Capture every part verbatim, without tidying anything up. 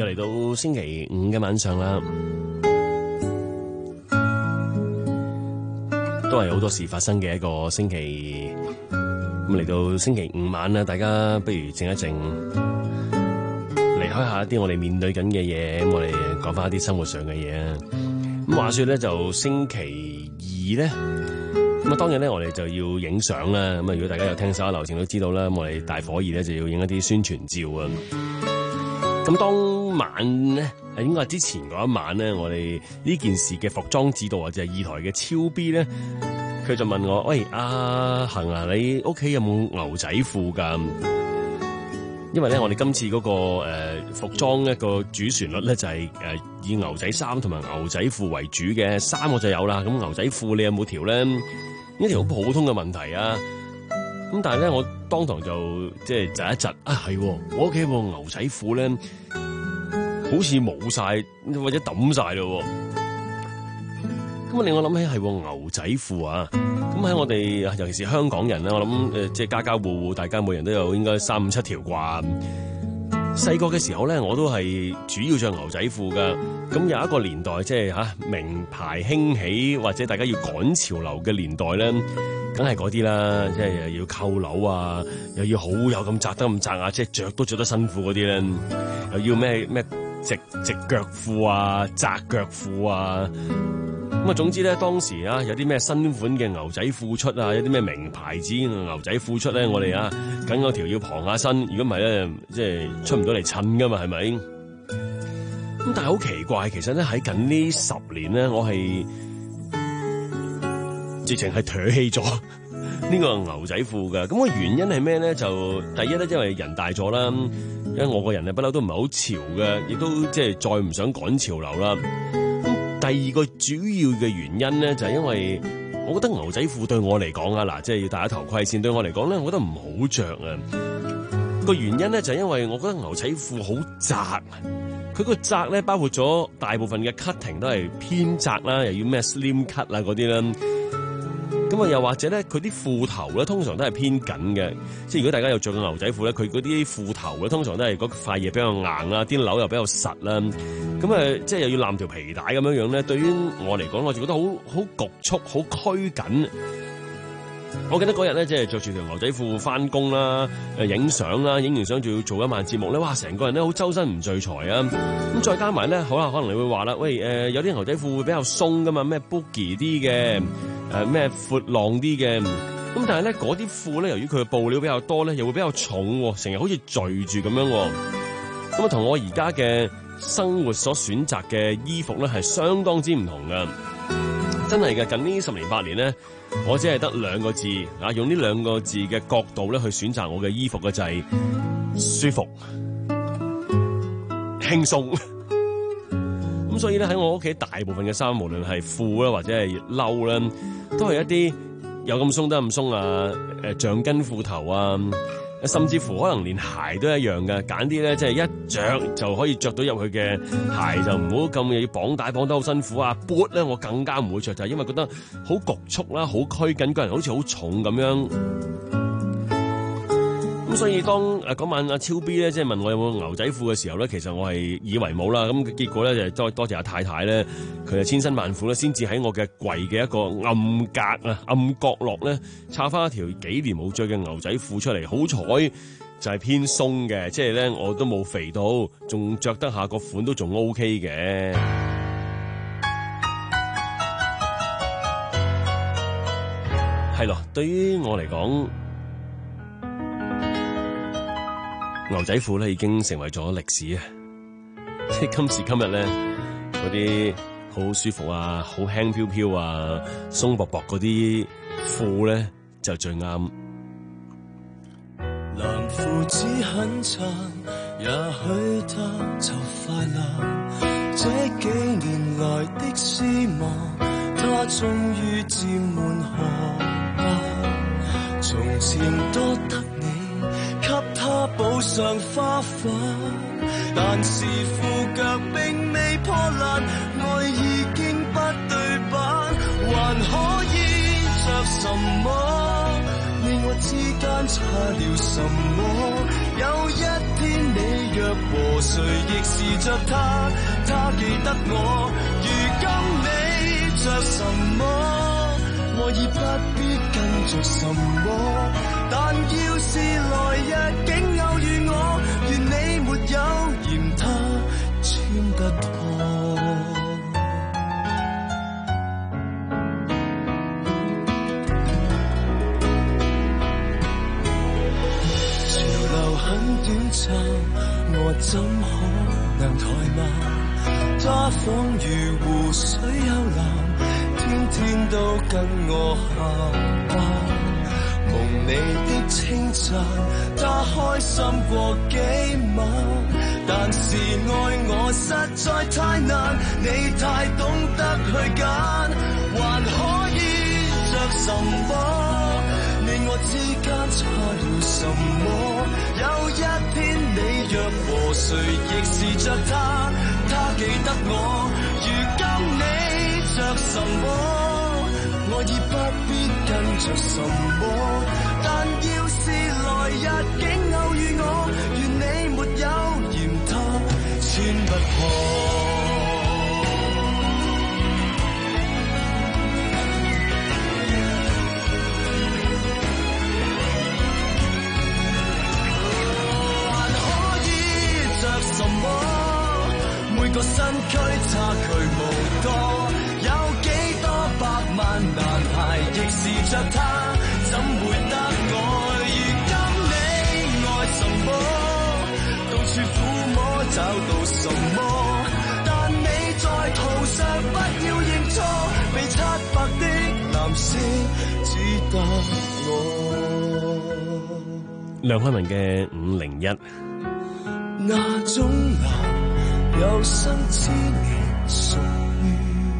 嚟到星期五嘅晚上啦，都係好多事發生嘅一個星期。咁嚟到星期五晚啦，大家不如靜一靜，離開下一啲我哋面對緊嘅嘢，咁我哋講翻一啲生活上嘅嘢啊。咁話說咧，就星期二咧，咁啊當日咧我哋就要影相啦。咁啊如果大家有聽手下流程都知道啦，我哋大伙兒咧就要影一啲宣傳照啊。咁當晚咧，應該係之前嗰一晚咧，我哋呢件事嘅服裝指導啊，就係二台嘅超 B 咧，佢就問我：喂，阿恒啊，你屋企有冇牛仔褲㗎？因為咧，我哋今次嗰、那個誒、呃、服裝一個主旋律咧，就係、是、誒、呃、以牛仔衫同埋牛仔褲為主嘅。衫我就有啦，咁牛仔褲你有冇條咧？一條好普通嘅問題啊！咁但係咧，我當堂就即係窒一窒啊，係我屋企部牛仔褲咧，好似冇晒或者抌晒咯。咁啊，令我諗起係牛仔褲啊！咁喺我哋尤其是香港人咧，我諗誒，即係家家戶戶，大家每人都有應該三五七條啩。細個嘅時候咧，我都係主要着牛仔褲噶。咁有一個年代，即係吓名牌興起或者大家要趕潮流嘅年代咧，梗係嗰啲啦，即係又要扣鈕啊，又要好有咁窄得咁窄啊，即係着都着得辛苦嗰啲咧，又要咩咩直直腳褲啊、窄腳褲啊。咁啊，總之咧，當時啊，有啲咩新款嘅牛仔褲出啊，有啲咩名牌子牛仔褲出咧，我哋啊，梗有條要傍下身，如果唔係咧，即係出唔到嚟襯噶嘛，係咪？咁但係好奇怪，其實咧喺近呢十年咧，我係直情係唾棄咗呢個牛仔褲噶。咁個原因係咩咧？就第一咧，因為人大咗啦，因為我個人啊不嬲都唔係好潮嘅，亦都即係再唔想趕潮流啦。第二個主要嘅原因咧，就係因為我覺得牛仔褲對我嚟講啊，嗱，即係要戴下頭盔先。對我嚟講咧，我覺得唔好着啊。個原因咧就係因為我覺得牛仔褲好窄，佢個窄咧包括咗大部分嘅 cutting 都係偏窄啦，又要咩 slim cut 啊嗰啲啦。咁啊，又或者咧，佢啲褲頭咧通常都係偏緊嘅，即係如果大家有着過牛仔褲咧，佢嗰啲褲頭咧通常都係嗰塊嘢比較硬啦，啲紐又比較實啦。咁啊，即係又要攬條皮帶咁樣樣咧，對於我嚟講，我就覺得好好局促、好拘謹。我記得嗰日咧，即係着住條牛仔褲翻工啦，誒影相啦，影完相仲要做一晚節目咧，哇！成個人咧好周身唔聚財啊！咁再加埋咧，好啦，可能你會話啦，喂，誒、呃、有啲牛仔褲會比較鬆噶嘛，咩 boogie 啲嘅，誒咩闊浪啲嘅，咁但係咧嗰啲褲咧，由於佢嘅布料比較多咧，又會比較重，成日好似聚住咁樣，咁啊同我而家嘅生活所選擇嘅衣服咧係相當之唔同噶，真係嘅。近呢十年八年咧，我只係得兩個字啊，用呢兩個字嘅角度咧去選擇我嘅衣服嘅就係舒服、輕鬆。咁所以咧喺我屋企大部分嘅衫，無論係褲啦或者係褸啦，都係一啲有咁鬆得咁鬆啊，誒橡筋褲頭啊。甚至乎可能連鞋都一樣嘅，揀啲咧即係一着就可以着到入去嘅鞋，就唔好咁又要綁帶綁得好辛苦啊。boot 咧我更加唔會着，就係因為覺得好局促啦，好拘謹，個人好似好重咁樣。咁所以當誒嗰晚阿超 B 咧即係問我有冇牛仔褲嘅時候咧，其實我係以為冇啦。咁結果咧就多多謝阿太太咧，佢就千辛萬苦咧，先至喺我嘅櫃嘅一個暗格啊暗角落咧，插翻一條幾年冇着嘅牛仔褲出嚟。好彩就係偏鬆嘅，即係咧我都冇肥到，仲着得下，個款都仲 OK 嘅。係咯，對於我嚟講，牛仔褲咧已經成為咗歷史啊！即係今時今日咧，嗰啲好舒服啊、好輕飄飄啊、鬆薄薄嗰啲褲咧就最啱。 藍褲子很襯，也許得就快樂。這幾年來的失望，他終於漸滿荷包。從前多得你給他補上花瓣，但是褲腳並未破爛，愛已經不對版，還可以着什麼？你我之間差了什麼？有一天你若和誰亦是着他，他記得我。如今你着什麼，我已不必跟着什麼。但要是來日竟偶遇我，願你沒有嫌他穿得破。短暫，我怎可能怠慢？他仿如湖水幽藍，天天都跟我下班。蒙你的稱讚，他開心過幾晚。但是愛我實在太難，你太懂得去揀，還可以着什麼？你我之間差了什麼？有一天你若和誰亦是着他，他記得我。如今你着什麼，我已不必跟着什麼。但要是來日竟偶遇我，願你沒有嫌他穿不破。什麼？每個身軀差距無多，有幾多百萬男孩亦是着他，怎會得愛？如今你愛什麼？到處撫摸找到什麼？但你在途上不要認錯，被七百的男性只得我。 梁漢文嘅五零一。 那種男有生之年屬於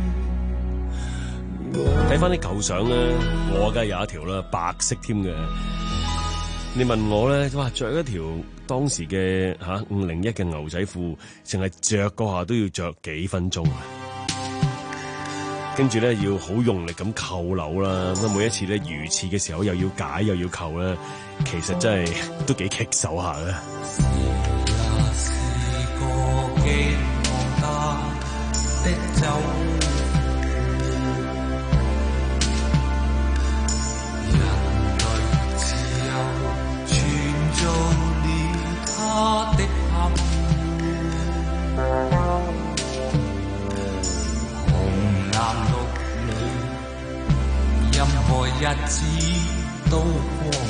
我。 睇翻啲舊相咧，我梗係有一條啦，白色添嘅。你問我咧，哇，着一條當時嘅吓五零一嘅牛仔褲，淨係着嗰下都要着幾分鐘啊！跟住咧要好用力咁扣鈕啦，咁每一次咧如廁嘅時候又要解又要扣啦，其實真係都幾棘手下啦。 記忘他的走，人類自由全做了他的憾，紅藍綠女，任何日子都光，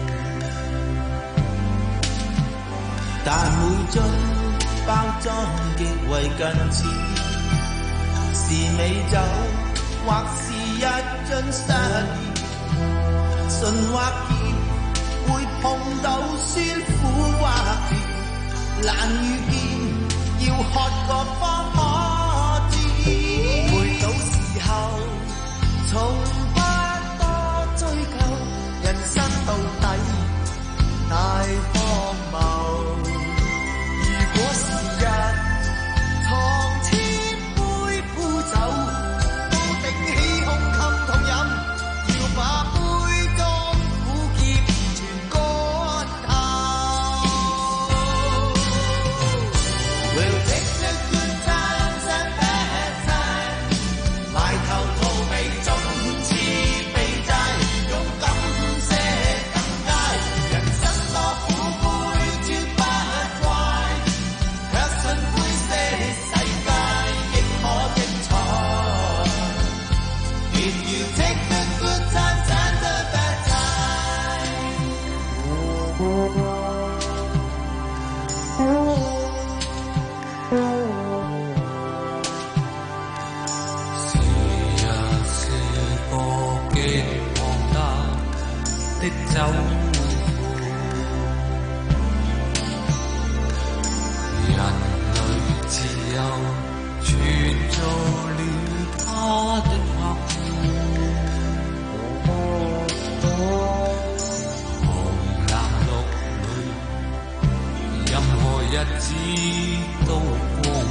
但每樽包裝極為近似，是美酒或是一樽失意，純或甜會碰到酸苦或甜，難預見要喝過方可知，回到時候從不多追究，人生到底太荒謬。如果時日藏千杯沽酒，都頂起胸襟痛飲，要把杯中苦澀全乾透。We'll take the good times and bad times， 埋頭逃避縱似避債，勇敢些更佳，人生多苦杯絕不怪。 走，人類自由全做了他的憾，紅藍綠女，任何日子都光，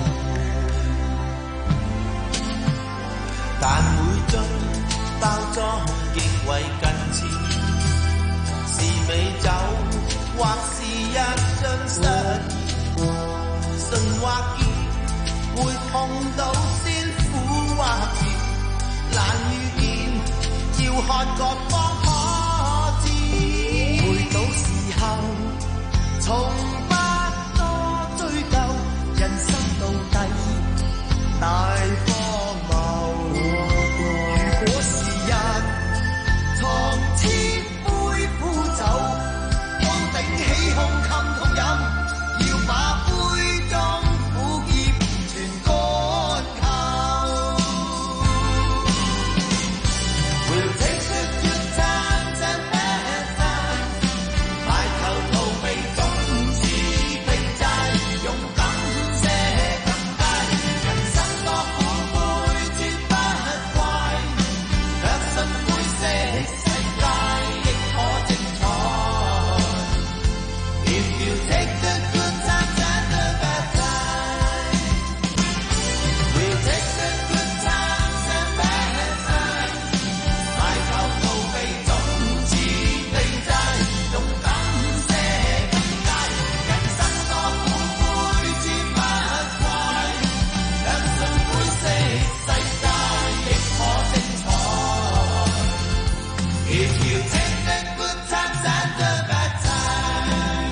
但每樽包裝極為近似，是美酒或是一樽失意。 會碰到先苦或甜，難遇見要看各方可知。回到時候從不多追究，人生到底大荒謬。如果時日從千杯苦酒，當頂起胸襟痛飲，要把杯中苦澀全乾透。We'll take the good times and bad times， 埋頭逃避總是避債，勇敢些更佳。人生多苦悲絕不怪，卻信灰色世界亦可精彩。If you take the good times and the bad times， we'll take the good times and bad times， 埋頭逃避總是避債，勇敢些更佳。人生多苦悲絕不怪，相信灰色世界亦可精彩。If you take the good times and the bad times，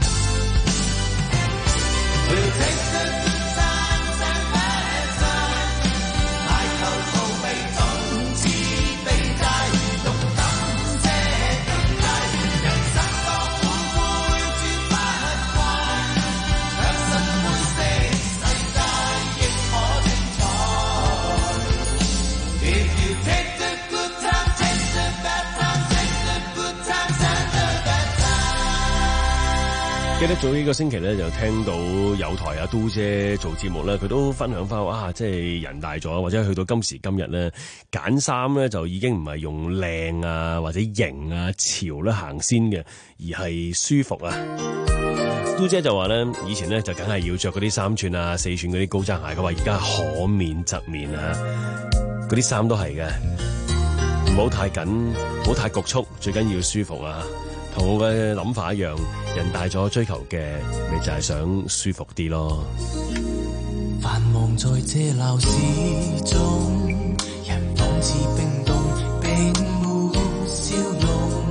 we'll take the good times and bad times， 埋頭逃避總是避債，勇敢些更佳。人生多苦悲絕不怪，相信灰色世界亦可精彩。If you take the good times, take the bad times, take the good times and the bad times。 記得早幾個星期咧，就聽到有台阿都姐做節目咧，佢都分享翻啊，即係人大咗，或者去到今時今日咧，揀衫咧就已經唔係用靚啊或者型啊潮咧行先嘅，而係舒服啊。都姐就話咧，以前咧就梗係要着嗰啲三寸啊、四寸嗰啲高踭鞋，佢話而家可免則免啊，嗰啲衫都係嘅，唔好太緊，唔好太局促，最緊要舒服啊。同我嘅諗法一樣，人大咗追求嘅，咪就係想舒服啲咯。 繁忙在這鬧市中，人仿似冰凍，並沒笑容。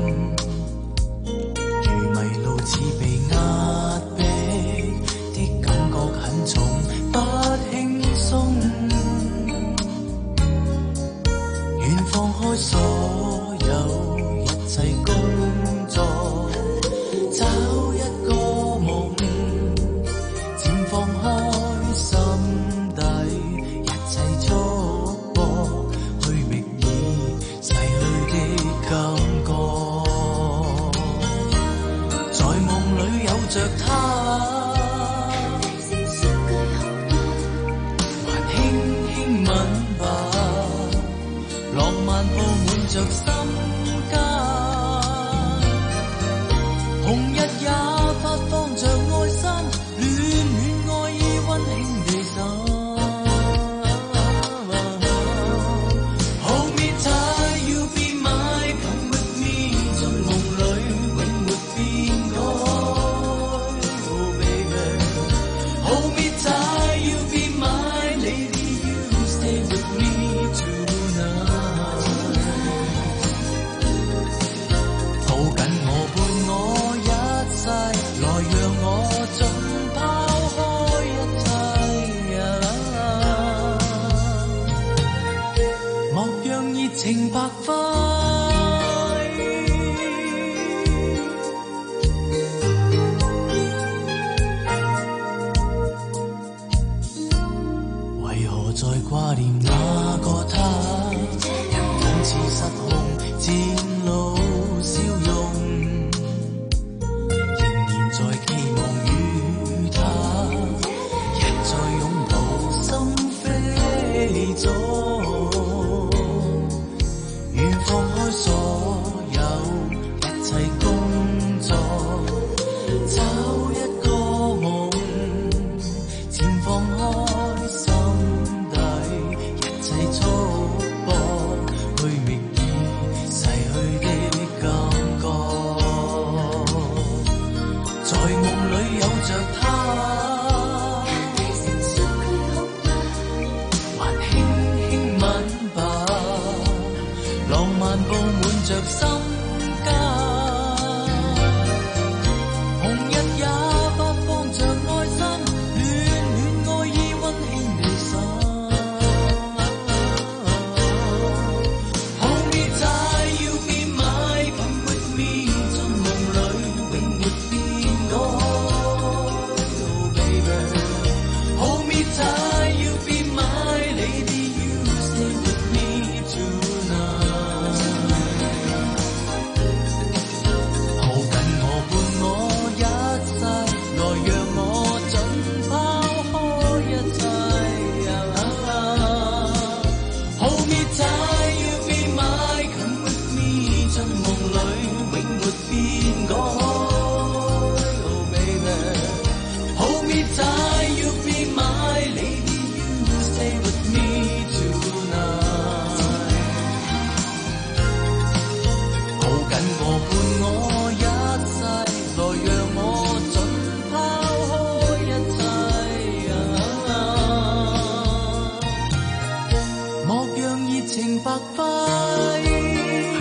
如迷路似被壓迫的感覺很重，不輕鬆。願放開所有一切工作，找一個夢，漸放開心底一切束縛，去覓已逝去的感覺。在夢裏有着他，還輕輕吻吧，浪漫布滿着心間。紅日也發放着愛心，暖暖愛意溫馨地灑。Hold me tight, you'll be mine, come with me， 在夢裏永沒變改。Oh baby, hold me tight, you'll be mine, lady, you stay with me tonight。抱緊我伴我一世，來讓我盡拋開一切，莫讓熱情白費。為何在掛念那個他，人仿似失控，漸露笑容。仍然在期望與他一再擁抱，心飛縱。願放開所有一切工作，找一個夢，漸放開心底一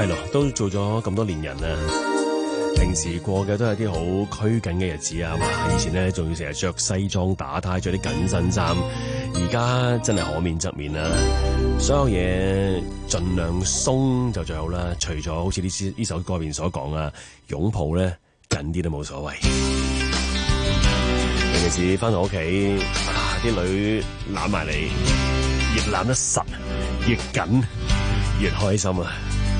係咯，都做咗咁多年人啦。平時過嘅都係啲好拘謹嘅日子啊！哇，以前咧仲要成日着西裝打呔，着啲緊身衫，而家真係可免則免啦。所有嘢盡量鬆就最好啦。除咗好似呢呢首歌入邊所講啊，擁抱咧緊啲都冇所謂。尤其是翻到屋企，啊啲女攬埋嚟，越攬得實，越緊，越開心啊！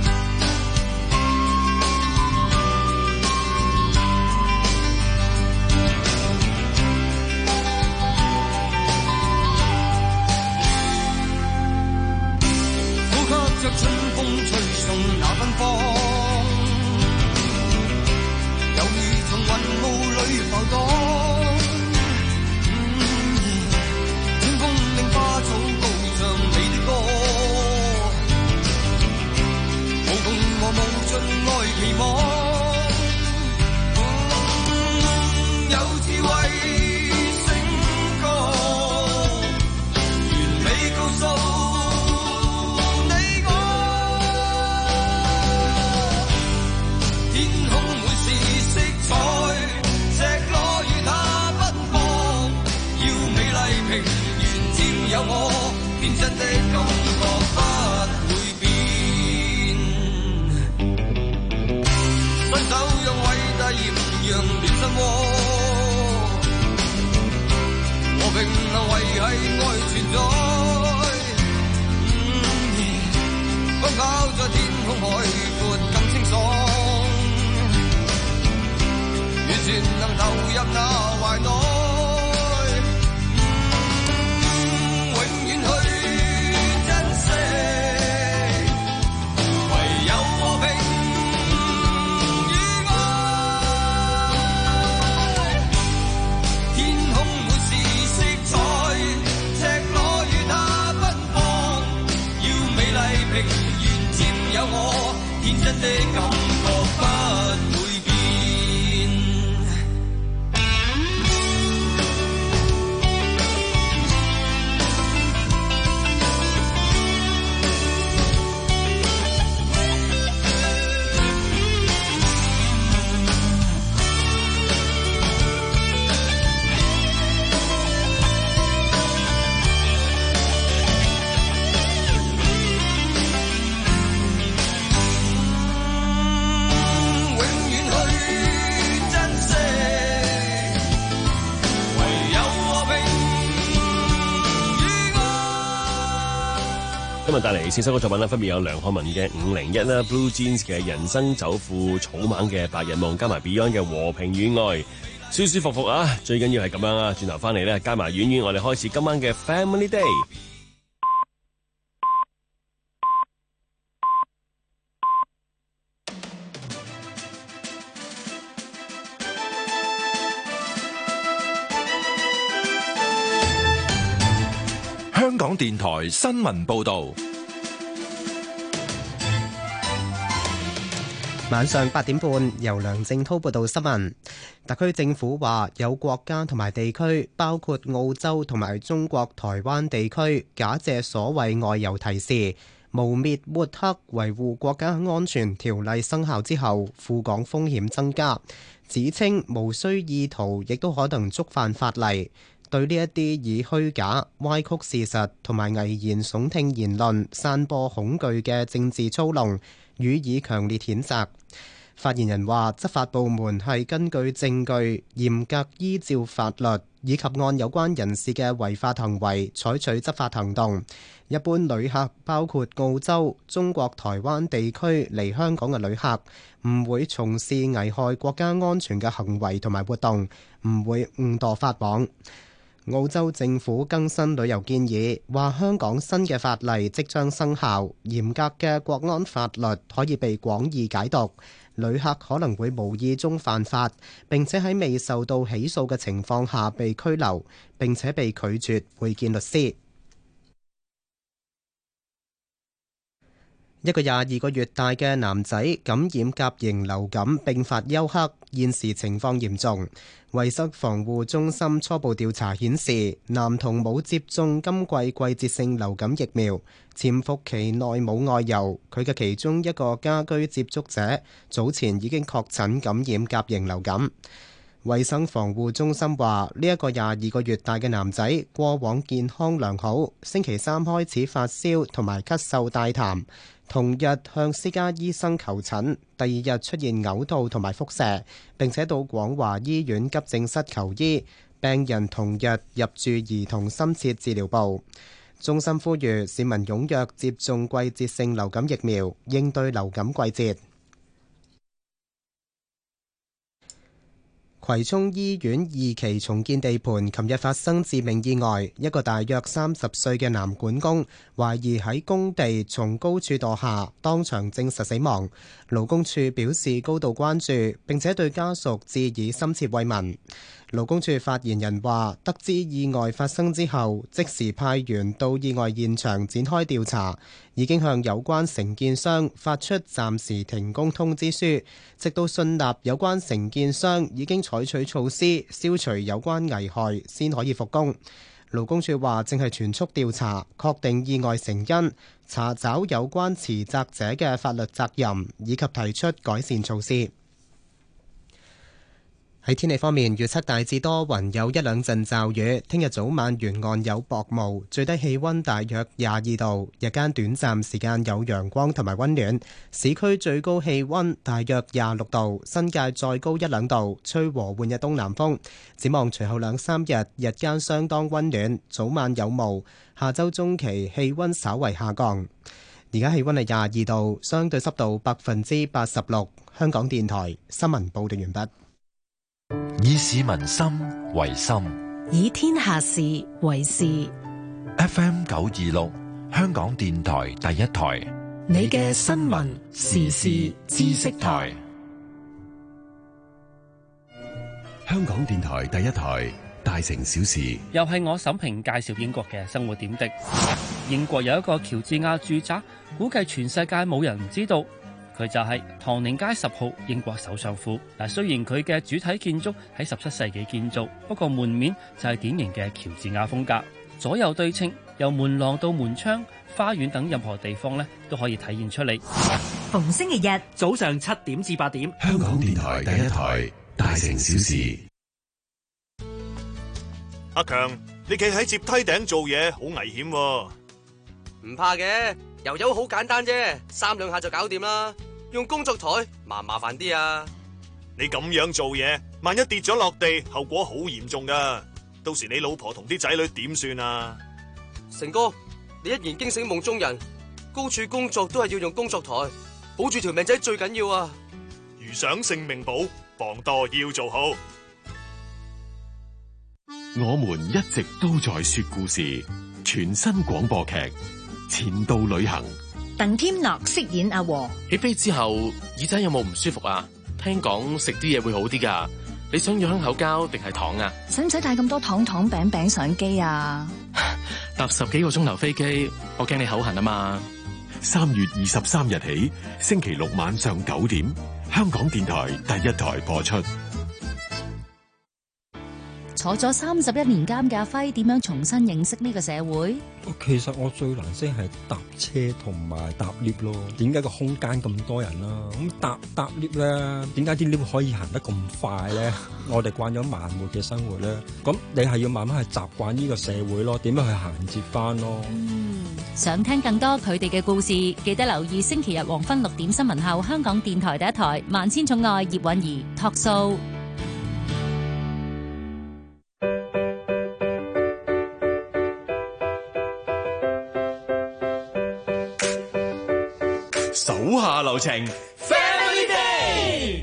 春風吹送那芬芳，猶如從雲霧裏浮蕩。天空令花草高唱你的歌，無窮和無盡愛期望。有智慧聲歌，完美告訴。有我天真的感覺不會變，伸手讓偉大豔陽暖心窩，和平能維繫愛存在。奔跑在天空海闊更清爽，完全能投入那懷內。天真的感覺不會變。 今日帶嚟四首嘅作品啦，分別有梁漢文嘅五零一啦 ，Blue Jeans 嘅人生走庫，草蜢嘅白日夢，加埋 Beyond 嘅和平與愛，舒舒服服啊！最緊要係咁樣啊！轉頭翻嚟咧，加埋婉婉，我哋開始今晚嘅 Family Day。 香港電台新聞報道， 晚上八點半由梁正滔報道新聞。特區政府話有國家同埋地區，包括澳洲同埋中國台灣地區，假借所謂外遊提示，誣衊抹黑維護國家安全條例生效之後，赴港風險增加，指稱無需意圖亦都可能觸犯法例。對呢一啲以虛假、歪曲事實同埋危言聳聽言論散播恐懼嘅政治操弄，予以強烈譴責。發言人話，執法部門係根據證據，嚴格依照法律以及按有關人士嘅違法行為採取執法行動。一般旅客包括澳洲、中國台灣地區嚟香港嘅旅客，唔會從事危害國家安全嘅行為同埋活動，唔會誤墮法網。澳洲政府更新旅遊建議，話香港新嘅法例即將生效，嚴格嘅國安法律可以被廣義解讀，旅客可能會無意中犯法，並且喺未受到起訴嘅情況下被拘留，並且被拒絕會見律師。 一個廿二個月大嘅男仔感染甲型流感並發休克，現時情況嚴重。衛生防護中心初步調查顯示，男童冇接種今季季節性流感疫苗，潛伏期內冇外遊。佢嘅其中一個家居接觸者早前已經確診感染甲型流感。衛生防護中心話，呢一個廿二個月大嘅男仔過往健康良好，星期三開始發燒同埋咳嗽帶痰，同日向私家醫生求診，第二日出現嘔吐同埋腹瀉，並且到廣華醫院急症室求醫，病人同日入住兒童深切治療部。中心呼籲市民踴躍接種季節性流感疫苗，應對流感季節。葵涌醫院二期重建地盤琴日發生致命意外，一個大約三十歲嘅男管工懷疑喺工地從高處墮下，當場證實死亡。勞工處表示高度關注，並且對家屬致以深切慰問。勞工處發言人話，得知意外發生之後，即時派員到意外現場展開調查，已經向有關承建商發出暫時停工通知書，直到信納有關承建商已經採取措施消除有關危害，先可以復工。勞工處話正係全速調查，確定意外成因，查找有關持責者嘅法律責任，以及提出改善措施。喺天氣方面，預測大致多雲，有一兩陣驟雨。聽日早晚沿岸有薄霧，最低氣溫大約廿二度，日間短暫時間有陽光同埋溫暖。市區最高氣溫大約廿六度，新界再高一兩度，吹和緩嘅東南風。展望隨後兩三日，日間相當溫暖，早晚有霧。下周中期氣溫稍為下降。而家氣溫係廿二度，相對濕度百分之八十六。香港電台新聞報道完畢。 以市民心為心， 以天下事為事。 F M 九二六，香港電台第一台， 你嘅新聞時事知識台。 香港電台第一台，大城小事。 又係我沈平介紹英國嘅生活點滴。英國有一個喬治亞住宅，估計全世界冇人唔知道。佢就係唐寧街十號英國首相府。嗱，雖然佢嘅主體建築喺十七世紀建造，不過門面就係典型嘅喬治亞風格，左右對稱，由門廊到門窗、花園等任何地方咧都可以體現出嚟。 逢星期日早上七點至八點， 香港電台第一台，大城小事。 阿強，你企喺接梯頂做嘢好危險喎。 唔怕嘅，油油好簡單啫，三兩下就搞掂啦。用工作台麻唔麻煩啲啊？ 你咁樣做嘢，萬一跌咗落地，後果好嚴重噶。到時你老婆同啲仔女點算啊？ 成哥，你一言驚醒夢中人，高處工作都係要用工作台，保住條命仔最緊要啊！ 如想性命保，防墮要做好。 我們一直都在說故事，全新廣播劇《前度旅行》。 鄧添樂飾演阿和。 起飛之後耳仔有冇唔舒服啊？聽講食啲嘢會好啲噶。你想要香口膠定係糖啊？ 使唔使帶咁多糖糖餅餅上機啊？ 搭十幾個鐘頭飛機，我驚你口痕啊嘛。 三月二十三日起，星期六晚上九點，香港電台第一台播出。 坐咗三十一年監嘅阿輝，點樣重新認識呢個社會？ 其實我最難識係搭車同埋搭 lift 咯。點解個空間咁多人啦？咁搭搭 lift 咧，點解啲 lift 可以行得咁快咧？我哋慣咗慢活嘅生活咧，咁你係要慢慢去習慣呢個社會咯。點樣去銜接翻咯？ 嗯，想聽更多佢哋嘅故事，記得留意星期日黃昏六點新聞後，香港電台第一台《萬千寵愛葉韻儀》Talk Show。 手下留情 Family Day。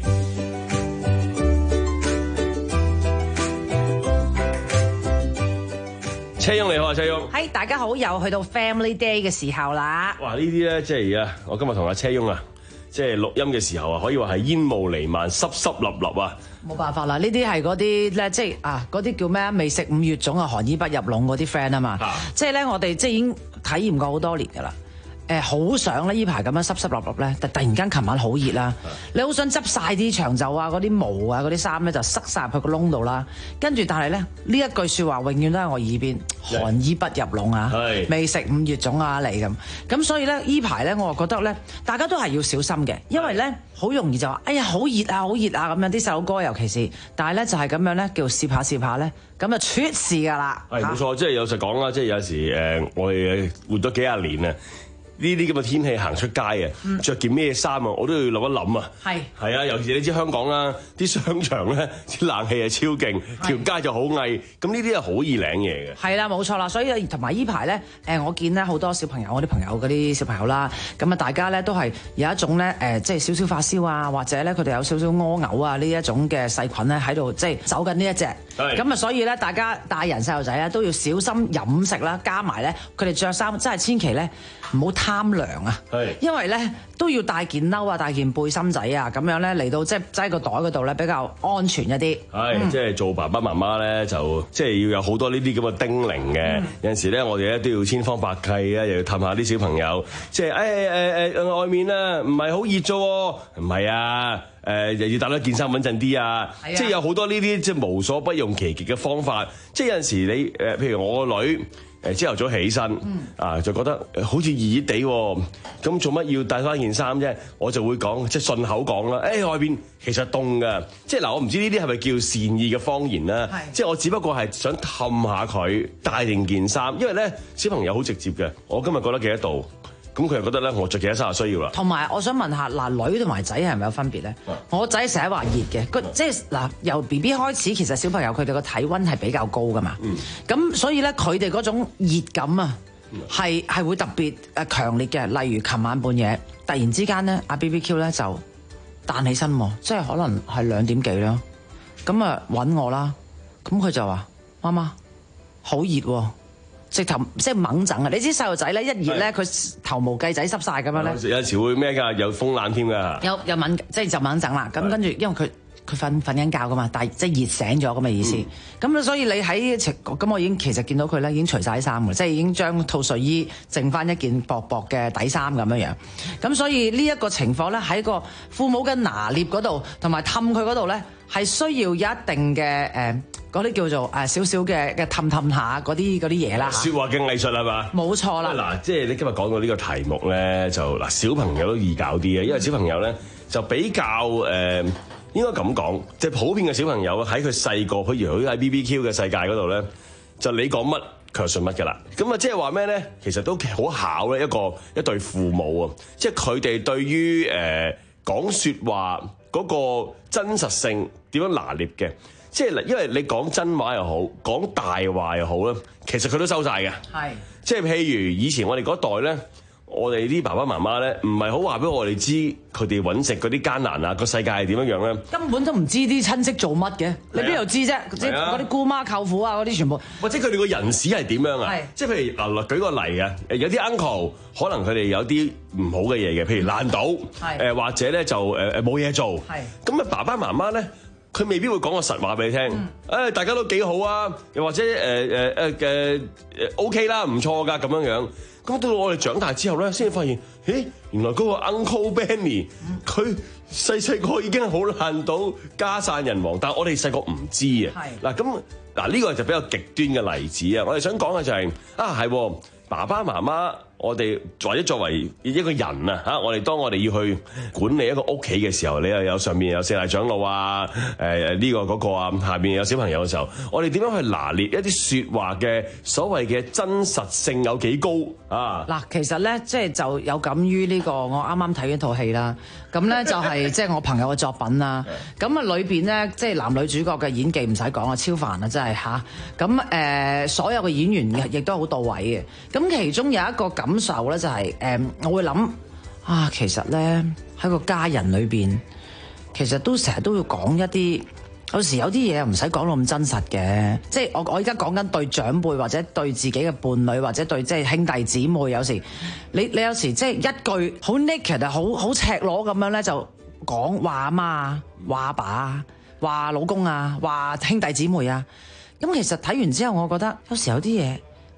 車翁你好啊，車翁。 係，大家好，又去到 Family Day 嘅時候啦。 哇！呢啲咧，即係而家我今日同阿車翁啊，即係錄音嘅時候啊，可以話係煙霧彌漫、濕濕立立啊。 冇辦法啦，呢啲係嗰啲咧，即係啊，嗰啲叫咩啊？未食五月粽啊，寒衣不入籠嗰啲 friend 啊嘛。即係咧，我哋即係已經體驗過好多年㗎啦。誒、 誒好想咧，依排咁樣濕濕立立咧，突突然間琴晚好熱啦，你好想執晒啲長袖啊、嗰啲毛啊、嗰啲衫咧就塞晒入去個窿度啦。跟住但係咧呢一句説話永遠都喺我耳邊，寒衣不入籠啊，未食五月粽啊你咁。咁所以咧依排咧我覺得咧大家都係要小心嘅，因為咧好容易就話哎呀好熱啊好熱啊咁樣，啲細佬哥尤其是，但係咧就係咁樣咧叫試下試下咧，咁就出事㗎啦。 係冇錯，即係有實講啦，即係有時誒、呃、我哋活咗幾廿年啊。呢啲咁嘅天氣行出街啊，着件咩衫啊，我都要諗一諗啊。係係啊，尤其是你知香港啦，啲商場咧啲冷氣係超勁，條街就好翳，咁呢啲係好易領嘢嘅。 係啦，冇錯啦，所以同埋依排咧，誒我見咧好多小朋友，我啲朋友嗰啲小朋友啦，咁啊大家咧都係有一種咧誒，即係少少發燒啊，或者咧佢哋有少少屙嘔啊呢一種嘅細菌咧喺度即係走緊呢一隻。咁啊，所以咧大家大人細路仔咧都要小心飲食啦，加埋咧佢哋着衫真係千祈咧唔好貪涼啊，因為咧都要帶件褸啊，帶件背心仔啊，咁樣咧嚟到即係擠個袋嗰度咧比較安全一啲。係、嗯，即係做爸爸媽媽咧就即係要有好多呢啲咁嘅叮嚀嘅、嗯。有陣時咧我哋咧都要千方百計啊，又要氹下啲小朋友，即係誒誒誒外面啊唔係好熱啫喎，唔係啊。誒、呃、又要帶多件衫穩陣啲啊！即係有好多呢啲即係無所不用其極嘅方法。即係有陣時你誒、呃，譬如我個女誒朝頭早起身、嗯、啊，就覺得好似熱熱地喎，咁做乜要帶翻件衫啫？我就會講即係順口講啦。誒、哎、外邊其實凍㗎，即係嗱，我唔知呢啲係咪叫善意嘅謊言啦。即係我只不過係想氹下佢帶定件衫，因為咧小朋友好直接嘅。我今日覺得幾多度？咁佢又覺得咧，我着幾多衫就需要啦。同埋我想問下，嗱女同埋仔係咪有分別咧？我仔成日話熱嘅，佢即係嗱由 B B 開始，其實小朋友佢哋個體温係比較高噶嘛。咁、嗯、所以咧，佢哋嗰種熱感啊，係係會特別誒強烈嘅。例如琴晚半夜突然之間咧，阿 B B Q 咧就彈起身喎，即係可能係兩點幾啦。咁啊揾我啦，咁佢就話：媽媽好熱喎。直頭即係猛整啊！你知細路仔咧一熱咧，佢頭毛計仔濕晒咁樣咧。有陣時會咩㗎？有風冷添㗎。有有猛即係就猛整啦。咁跟住，因為佢佢瞓瞓緊覺㗎嘛，但係即係熱醒咗咁嘅意思。咁、嗯、所以你喺咁，我已經其實見到佢咧已經除晒啲衫㗎，即係已經將套睡衣剩翻一件薄薄嘅底衫咁樣樣。咁所以呢一個情況咧，喺個父母嘅拿捏嗰度，同埋氹佢嗰度咧，係需要有一定嘅誒。呃嗰啲叫做誒少少嘅嘅氹氹下嗰啲嗰啲嘢啦，説話嘅藝術係嘛？冇錯啦。嗱，即係你今日講到呢個題目咧，就嗱小朋友都易搞啲嘅，因為小朋友咧就比較誒、呃、應該咁講，即係普遍嘅小朋友喺佢細個，譬如喺 B B Q 嘅世界嗰度咧，就你講乜佢就信乜㗎啦。咁啊，即係話咩咧？其實都好考咧一個一對父母啊，即係佢哋對於誒、呃、講説話嗰個真實性點樣拿捏嘅。即係因為你講真話又好，講大話又好啦，其實佢都收晒嘅。係，即係譬如以前我哋嗰代咧，我哋啲爸爸媽媽咧，唔係好話俾我哋知佢哋揾食嗰啲艱難啊，個世界係點樣樣咧？根本都唔知啲親戚做乜嘅，你邊度知啫？即係嗰啲姑媽舅父啊，嗰啲全部，或者佢哋個人史係點樣啊？即係譬如嗱，舉個例啊，有啲 uncle 可能佢哋有啲唔好嘅嘢嘅，譬如爛賭，誒或者咧就誒誒冇嘢做，咁啊爸爸媽媽咧。佢未必會講個實話俾你聽，誒、嗯哎、大家都幾好啊，又或者誒誒誒誒 OK 啦，唔錯㗎咁樣樣。咁到我哋長大之後咧，先至發現，咦，原來嗰個 Uncle Benny 佢細細個已經好爛到家散人亡，但係我哋細個唔知啊。嗱咁嗱呢個就比較極端嘅例子啊。我哋想講嘅就係、是、啊係爸爸媽媽。我哋或者作為一個人啊嚇，我哋當我哋要去管理一個屋企嘅時候，你又有上面有四大長老啊，誒誒呢個嗰個啊，下邊有小朋友嘅時候，我哋點樣去拿捏一啲説話嘅所謂嘅真實性有幾高啊？嗱，其實咧即係就有感於呢個我啱啱睇呢套戲啦，咁咧就係即係我朋友嘅作品啦，咁啊裏邊咧即係男女主角嘅演技唔使講啊，超凡啊真係嚇，咁誒所有嘅演員亦都好到位嘅，咁其中有一個感感受咧就係、是、誒，我會諗啊，其實咧喺個家人裏邊，其實都成日都要講一啲，有時有啲嘢唔使講到咁真實嘅，即係我我而家講緊對長輩或者對自己嘅伴侶或者對即係兄弟姊妹，有時你你有時即係一句好 naked 啊，好好赤裸咁樣咧就講話阿媽、話阿爸、話老公啊、話兄弟姊妹啊，咁其實睇完之後，我覺得有時有啲嘢。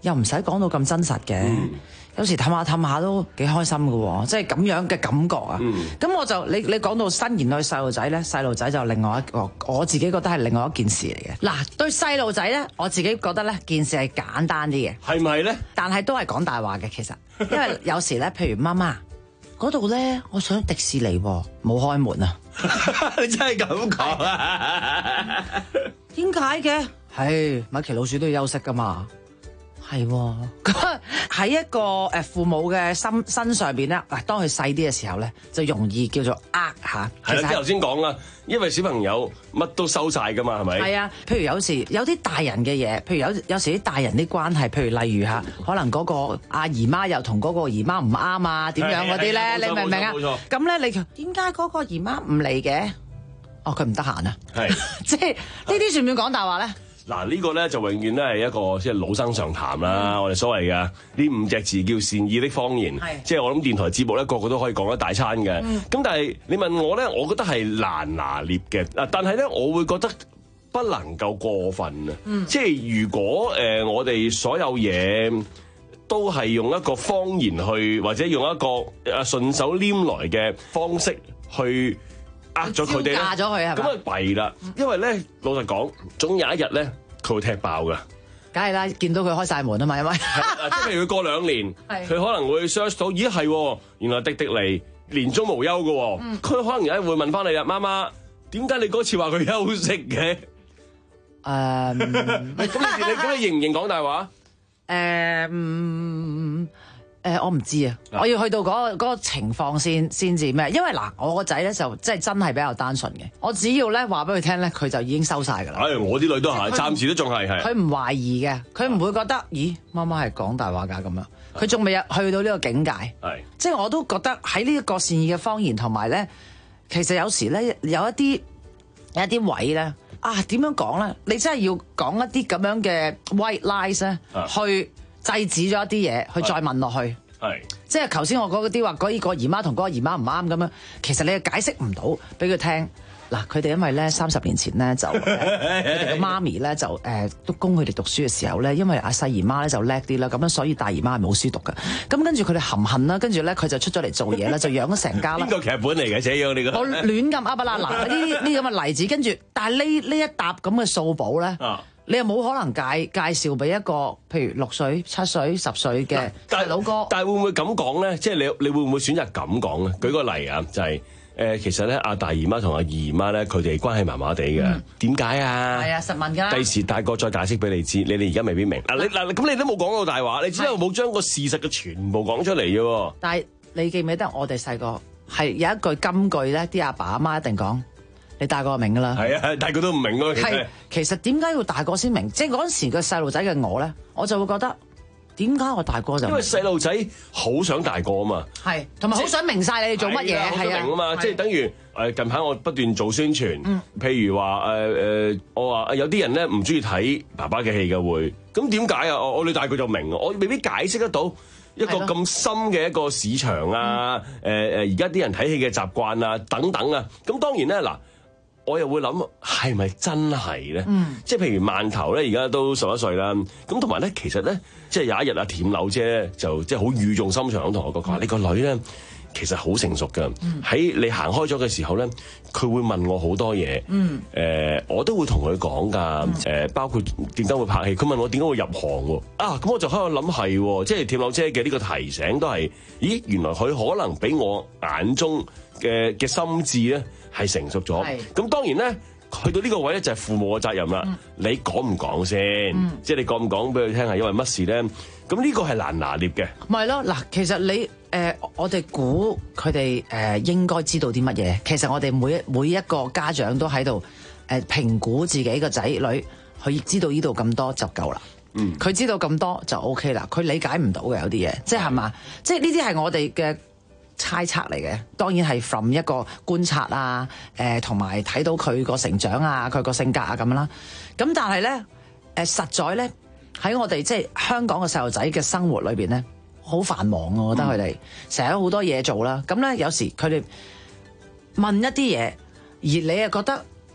又唔使講到咁真實嘅。嗯有時氹下氹下都幾開心嘅喎，即係咁樣嘅感覺啊！咁、嗯、我就你你講到新言對細路仔咧，細路仔就另外一個，我自己覺得係另外一件事嚟嘅。嗱，對細路仔咧，我自己覺得咧件事係簡單啲嘅， 係咪咧？ 但係都係講大話嘅，其實，因為有時咧，譬如媽媽嗰度咧，我想迪士尼喎，冇開門啊！ 你真係咁講啊？ 點解嘅？係米奇老鼠都要休息噶嘛。係喎，咁喺一個誒父母嘅身身上邊咧，嗱，當佢細啲嘅時候咧，就容易叫做呃嚇。 係啦，即係頭先講啦，因為小朋友乜都收晒噶嘛，係咪？ 係啊，譬如有時有啲大人嘅嘢，譬如有有時啲大人啲關係，譬如例如嚇，可能嗰個阿姨媽又同嗰個姨媽唔啱啊，點樣嗰啲咧，你明唔明啊？冇錯。咁咧，你點解嗰個姨媽唔嚟嘅？哦，佢唔得閒啊。係。即係呢啲算唔算講大話咧？ 嗱，呢個咧就永遠咧係一個即係老生常談啦，嗯、我哋所謂嘅呢五隻字叫善意的謊言，即係我諗電台節目咧個個都可以講一大餐嘅。咁、嗯、但係你問我咧，我覺得係難拿捏嘅。嗱，但係咧我會覺得不能夠過分啊。嗯、即係如果誒、呃、我哋所有嘢都係用一個謊言去，或者用一個誒順手拈來嘅方式去呃咗佢哋咧，咁啊弊啦，因為咧老實講，總有一日咧佢會踢爆噶。 梗係啦，見到佢開晒門啊嘛，因為即係譬如佢過兩年，佢可能會 search 到，咦係，原來迪迪尼年終無休噶，佢、嗯、可能有一會問翻你啊，媽媽，點解你嗰次話佢休息嘅？誒、嗯，咁你你咁你認唔認講大話？ 誒、嗯。誒、呃，我唔知啊，我要去到嗰、那個那個情況先先至咩？因為嗱，我個仔咧就即係真係比較單純嘅，我只要咧話俾佢聽咧，佢就已經收晒㗎啦。係，我啲女都係，暫時都仲係係。佢唔懷疑嘅，佢唔會覺得，咦，媽媽係講大話㗎咁樣。佢仲未去到呢個境界。係，即係我都覺得喺呢一個善意嘅謊言同埋咧，其實有時咧有一啲有一啲位咧啊，點樣講咧？你真係要講一啲咁樣嘅 white lies 咧，去制止咗一啲嘢，去再問落去。係，即係頭先我講嗰啲話，嗰個姨媽同嗰個姨媽唔啱咁樣，其實你係解釋唔到俾佢聽。嗱，佢哋因為咧三十年前咧就佢哋嘅媽咪咧就誒、呃、都供佢哋讀書嘅時候咧，因為阿細姨媽咧就叻啲啦，咁樣所以大姨媽係冇書讀嘅。咁跟住佢哋含恨啦，跟住咧佢就出咗嚟做嘢啦，就養咗成家啦。邊個劇本嚟嘅？這樣你個我亂咁噏啦，嗱呢啲呢咁嘅例子，跟住但係呢呢一沓咁嘅數簿咧。啊你又冇可能介介紹俾一個譬如六歲、七歲、十歲嘅細佬哥？但係會唔會咁講咧？即係你你會唔會選擇咁講咧？舉個例啊，就係、是、誒、呃，其實咧阿大姨媽同阿二姨媽咧，佢哋關係麻麻地嘅。點解啊？係啊，實問㗎。第時大個再解釋俾你知，你哋而家未必明。嗱你嗱咁你都冇講到大話，你只係冇將個事實嘅全部講出嚟嘅喎。但係你記唔記得我哋細個係有一句金句咧？啲阿爸阿媽一定講。你大個就明㗎啦，係啊，大個都唔明咯。係，其實點解要大個先明？即係嗰陣時個細路仔嘅我咧，我就會覺得點解我大個就明？因為細路仔好想大個啊嘛，係，同埋好想明晒你哋做乜嘢，係啊，明啊嘛，即係等於誒近排我不斷做宣傳，嗯、譬如話誒誒，我話有啲人咧唔中意睇爸爸嘅戲嘅會，咁點解啊？我我你大個就明，我未必解釋得到。一個咁深嘅一個市場啊，誒誒、嗯，而家啲人睇戲嘅習慣啊，等等啊，咁當然咧嗱。我又會諗係咪真係咧？嗯、即係譬如饅頭咧，而家都十一歲啦。咁同埋咧，其實咧，即係有一日阿甜柳姐就即係好語重心長咁同我講：佢話你個女咧其實好成熟㗎。喺、嗯、你行開咗嘅時候咧，佢會問我好多嘢。誒、嗯呃，我都會同佢講㗎。誒、呃，包括點解會拍戲，佢問我點解會入行喎？啊，咁我就喺度諗係，即係甜柳姐嘅呢個提醒都係，咦，原來佢可能比我眼中嘅嘅心智咧。係成熟咗，咁當然咧，去到呢個位咧就係父母嘅責任啦、嗯。你講唔講先？嗯、即係你講唔講俾佢聽係因為乜事咧？咁呢個係難拿捏嘅。唔係咯，嗱，其實你誒、呃，我哋估佢哋誒應該知道啲乜嘢？其實我哋每一每一個家長都喺度誒評估自己個仔女，佢知道呢度咁多就夠啦。嗯，佢知道咁多就 OK 啦。佢理解唔到嘅有啲嘢，即係係嘛？即係呢啲係我哋嘅猜測嚟嘅，當然係 from 一個觀察啊，誒同埋睇到佢個成長啊，佢個性格啊咁樣啦。咁但係咧，誒、呃、實在咧喺我哋即係香港嘅細路仔嘅生活裏邊咧，好繁忙啊！我覺得佢哋成日好多嘢做啦。咁咧有時佢哋問一啲嘢，而你又覺得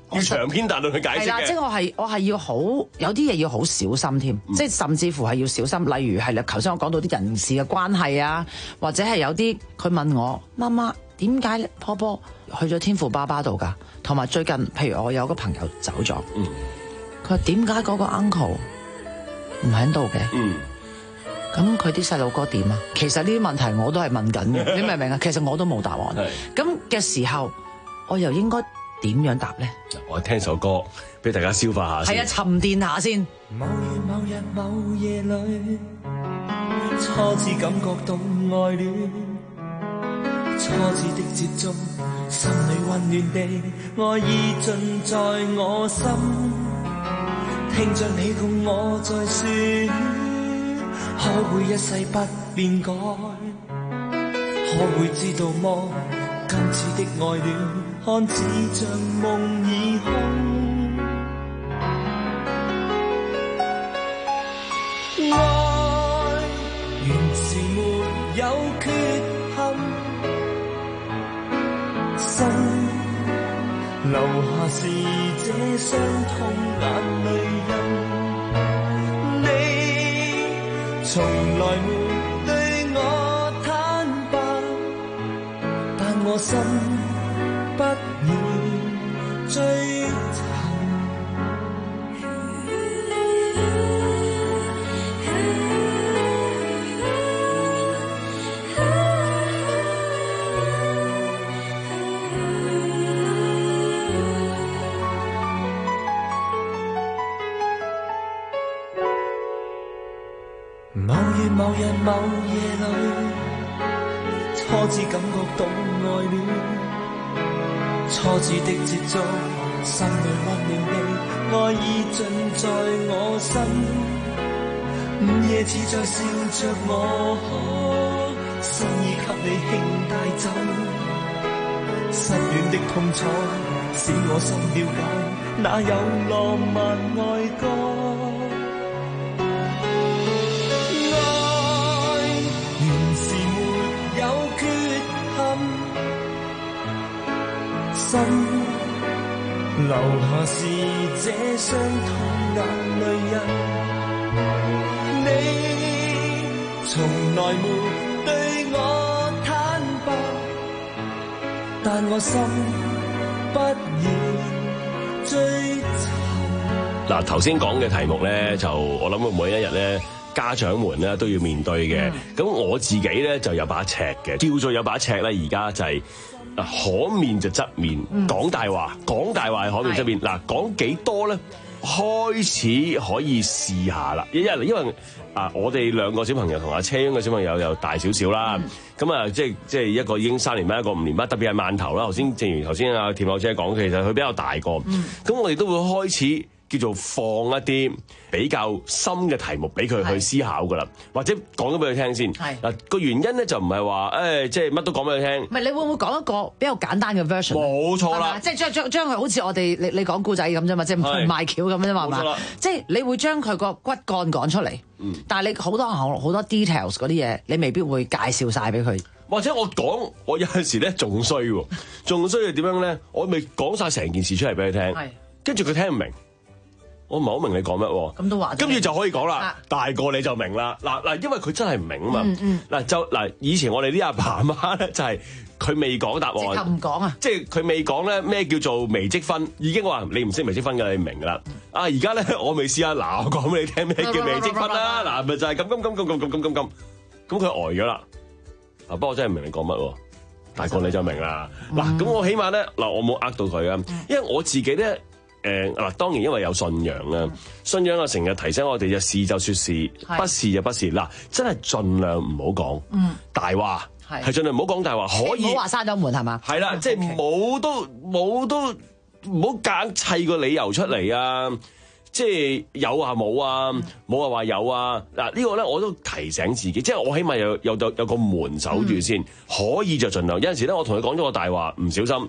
要長篇大論去解釋嘅。 係啦，即係我係我係要好有啲嘢要好小心添，嗯、即係甚至乎係要小心。例如係啦，頭先我講到啲人事嘅關係啊，或者係有啲佢問我媽媽點解波波去咗天父爸爸度㗎？同埋最近譬如我有個朋友走咗，佢話點解嗰個 uncle 唔喺度嘅？嗯咁佢啲細路哥點啊？其實呢啲問題我都係問緊嘅，你明唔明啊？其實我都冇答案。咁嘅時候，我又應該點樣答咧？ 我聽首歌俾大家消化下先。 係啊，沉澱下先。 某月某日某夜裏，初次感覺到愛戀，初次的接觸，心裏溫暖的愛意盡在我心，聽着你共我在說。可會一世不變改？可會知道麼？今次的愛戀看似像夢已空。愛原是沒有缺陷，心留下是這傷痛眼淚印。從來沒對我坦白，但我心不願追尋。某月某日某夜裏，初次感覺到愛戀，初次的接觸，心裏溫暖的愛意盡在我心。午夜似在笑着我，心意給你輕帶走，失戀的痛楚使我心了解，哪有浪漫愛歌？心留下是這傷痛眼淚印，你從來沒對我坦白，但我心不願追尋。 嗱，頭先講嘅題目咧，就我諗每一日咧，家長們咧都要面對嘅。咁、嗯、我自己咧就有把尺嘅，叫做有把尺咧，而家就係、是。可面就側面，講大話，講大話係可面側面。嗱，講幾多咧？開始可以試下啦。因為因為啊，我哋兩個小朋友同阿車嘅小朋友又大少少啦。咁啊、嗯，即係即係一個已經三年班，一個五年班。特別係饅頭啦。頭先正如頭先阿田小姐講，其實佢比較大個。咁、嗯、我哋都會開始叫做放一啲比較深嘅題目俾佢去思考噶啦，或者講咗俾佢聽先。嗱，個原因咧就唔係話誒，即係乜都講俾佢聽。唔係，你會唔會講一個比較簡單嘅 version？冇錯啦，即係將將將佢好似我哋你你講故仔咁啫嘛，即係唔賣橋咁啫嘛，係嘛？即係你會將佢個骨幹講出嚟，嗯、但係你好多好多 details 嗰啲嘢，你未必會介紹晒俾佢。或者我講，我有陣時咧仲衰喎，仲衰係點樣咧？我未講晒成件事出嚟俾佢聽，跟住佢聽唔明。我唔係好明你講乜喎，咁都話，跟住就可以講啦。啊、大個你就明啦。嗱嗱，因為佢真係唔明啊嘛。嗱、嗯嗯、就嗱，以前我哋啲阿爸阿媽咧就係佢未講答案，即係唔講啊。即係佢未講咧咩叫做微積分，已經話你唔識微積分㗎，你唔明㗎啦。啊而家咧我未試下，嗱我講俾你聽咩叫微積分啦。嗱咪就係咁咁咁咁咁咁咁咁咁，咁佢呆咗啦。啊不過我真係唔明你講乜喎，大個你就明啦。嗱咁、嗯、我起碼咧嗱我冇呃到佢啊，因為我自己咧。誒嗱，當然因為有信仰啦，嗯、信仰啊成日提醒我哋，就是就說是，不是就不是。嗱，真係盡量唔好講大話，係盡量唔好講大話，可以唔好話閂咗門係嘛？係啦，即係冇都冇都唔好夾砌個理由出嚟啊！即係有話冇啊，冇話話有啊。嗱、這個、呢個咧我都提醒自己，即係我起碼有有有有個門守住先，嗯、可以就盡量。有陣時咧，我同佢講咗個大話，唔小心。嗯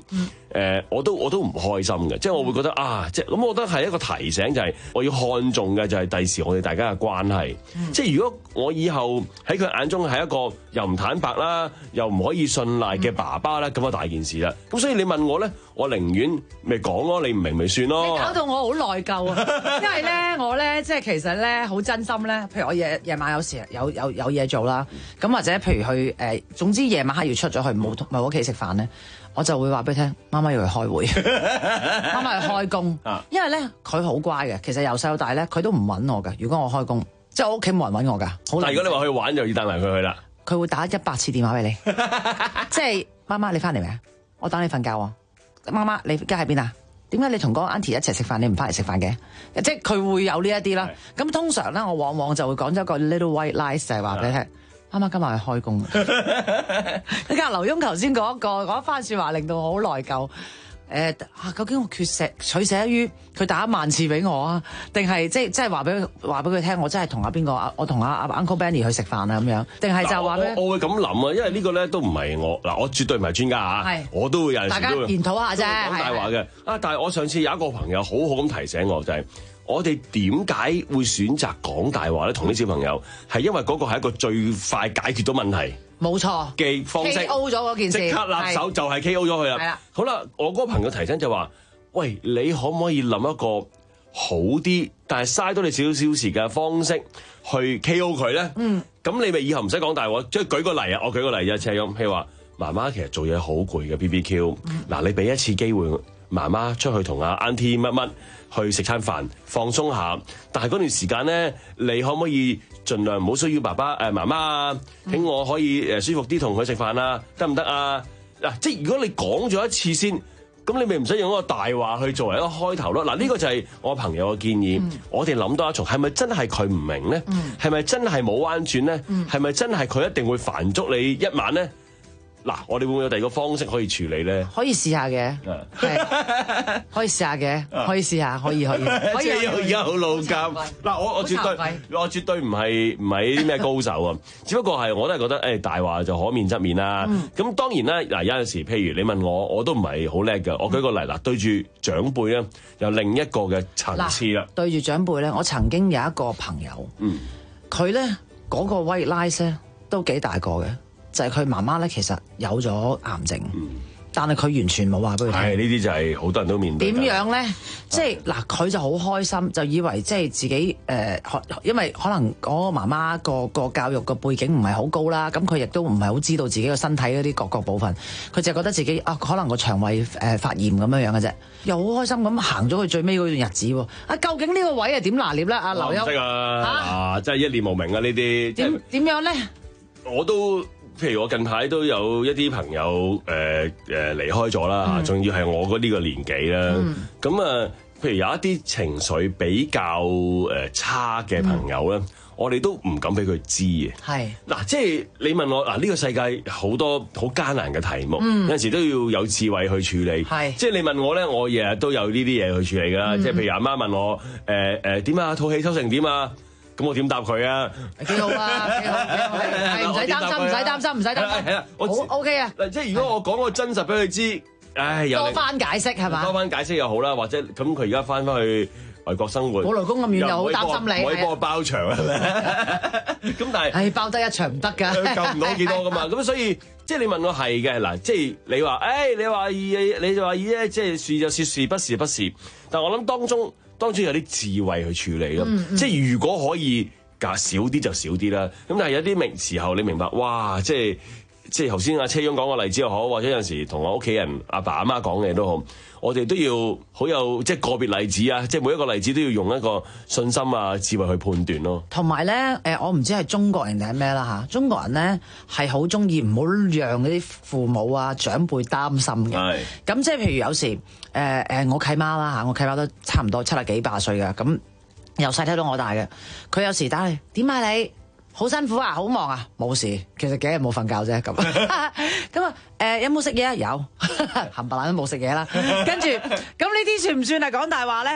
呃、我都我都唔開心嘅，即係我會覺得啊，即係咁，我覺得係一個提醒，就係我要看重嘅就係第時我哋大家嘅關係。嗯、即係如果我以後喺佢眼中係一個又唔坦白啦，又唔可以信賴嘅爸爸咧，咁啊大件事啦。咁所以你問我咧，我寧願咪講咯，你唔明咪算咯。 你搞到我好內疚啊，因為咧我咧即係其實咧好真心咧，譬如我夜夜晚有時有有有嘢做啦，咁或者譬如去誒、呃，總之夜晚黑要出咗去冇冇屋企食飯咧，我就會話俾佢聽，媽媽要去開會，媽媽去開工，因為咧佢好乖嘅，其實由細到大咧佢都唔揾我㗎。如果我開工，即係我屋企冇人揾我㗎。好， 但係如果你話去玩，就要帶埋佢去啦。 佢會打一百次電話俾你，即係媽媽你翻嚟未啊？我等你瞓覺喎。媽媽你而家喺邊啊？點解你同嗰個 auntie 一齊食飯，你唔翻嚟食飯嘅？即係佢會有呢一啲啦。咁通常咧，我往往就會講咗一個 little white lies，就係話俾你聽。媽媽今日係開工，你睇劉墉頭先講一個講一番説話，令到我好內疚。誒啊，究竟我缺捨取捨於佢打一萬次俾我啊，定係即係即係話俾話俾佢聽，我真係同阿邊個我同阿阿 Uncle Benny 去食飯啊咁樣，定係就話咧？ 我我會咁諗啊，因為呢個咧都唔係我嗱，我絕對唔係專家啊，我都會有陣時都會大家研討下啫， 講大話嘅啊！但係我上次有一個朋友好好咁提醒我，就係、是。我哋點解會選擇講大話咧？同啲小朋友係因為嗰個係一個最快解決到問題冇錯嘅方式 K O 咗嗰件事， 即刻立手就係 K O 咗佢啦。係啦，好啦，我嗰個朋友提醒就話：喂，你可唔可以諗一個好啲，但係嘥多你少少時間嘅方式去 K O 佢咧？嗯，咁你咪以後唔使講大話。即係舉個例啊，我舉個例啊，車咁，譬如話媽媽其實做嘢好攰嘅 B B Q，嗱、嗯、你俾一次機會媽媽出去同阿 Auntie 乜乜。去食餐飯放鬆下，但係嗰段時間咧，你可唔可以盡量唔好需要爸爸誒、呃、媽媽啊？請我可以誒舒服啲同佢食飯啊？得唔得啊？嗱，即係如果你講咗一次先，咁你咪唔使用一個大話去作為一個開頭咯。嗱，呢個就係我朋友嘅建議。嗯、我哋諗多一重，係咪真係佢唔明咧？係咪、嗯、真係冇彎轉咧？係咪、嗯、真係佢一定會煩足你一晚咧？嗱，我哋會唔會有第二個方式可以處理咧？ 可以試下嘅，係可以試下嘅，可以試下，可以可以。 即係而家好老監。嗱，我我絕對我絕對唔係唔係啲咩高手啊，只不過係我都係覺得誒、欸、大話就可免則免啦。咁、嗯、當然啦，嗱有陣時，譬如你問我，我都唔係好叻㗎。我舉個例，嗱、嗯、對住長輩咧，有另一個嘅層次啦。 對住長輩咧，我曾經有一個朋友，佢咧嗰個 white lies 咧都幾大個嘅。就係佢媽媽咧，其實有咗癌症，嗯、但係佢完全冇話俾佢聽。係呢啲就係好多人都面對。點樣咧？即係嗱，佢就好開心，就以為即係自己誒、呃，因為可能嗰個媽媽個個教育個背景唔係好高啦，咁佢亦都唔係好知道自己個身體嗰啲各個部分，佢就覺得自己啊，可能個腸胃誒發炎咁樣樣嘅啫，又好開心咁行咗去最尾嗰段日子喎。啊，究竟呢個位係點拿捏咧？阿劉墉，唔識啊，啊，真係一念無明啊！呢啲點點樣咧？我都。譬如我近排都有一啲朋友誒誒離開咗啦，仲、嗯、要係我嗰呢個年紀啦。咁啊、嗯，譬如有一啲情緒比較誒差嘅朋友咧，嗯、我哋都唔敢俾佢知嘅。係嗱是，即係你問我嗱，呢、呢個世界好多好艱難嘅題目，嗯、有陣時都要有智慧去處理。係是即係你問我咧，我日日都有呢啲嘢去處理㗎啦。嗯、即係譬如阿媽問我誒誒點啊，套戲收成點啊？咁我點答佢啊？幾好啊！幾好，係唔使擔心，唔使擔心，唔使擔心。係啊，我 OK 啊。嗱，即係如果我講個真實俾佢知，唉，又多番解釋係嘛？多番解釋又好啦，或者咁佢而家翻返去外國生活，冇勞工咁遠又好擔心你，可以幫我包場係咪？咁但係，唉，包得一場唔得㗎，救唔到幾多噶嘛。咁所以即係你問我係嘅嗱，即係你話，誒，你話二，你就話二咧，即係是就說是，不是不是。但係我諗當中。當中有啲智慧去處理咯，嗯嗯、即係如果可以減少啲就少啲啦。咁但係有啲明時候你明白，哇！即係即係頭先阿車翁講個例子又好，或者有陣時同我屋企人阿爸阿媽講嘅都好，我哋都要好有即係個別例子啊！即係每一個例子都要用一個信心啊、智慧去判斷咯。同埋咧，誒我唔知係中國人定係咩啦嚇，中國人咧係好中意唔好讓嗰啲父母啊長輩擔心嘅。係是。咁即係譬如有時誒誒、呃、我契媽啦嚇，我契媽都差唔多七十幾八歲嘅，咁由細睇到我大嘅，佢有時打嚟點啊你？好辛苦啊，好忙啊，冇事，其實幾日冇瞓覺啫咁。咁啊，誒有冇食嘢啊？有，冚唪唥都冇食嘢啦。跟住，咁呢啲算唔算係講大話咧？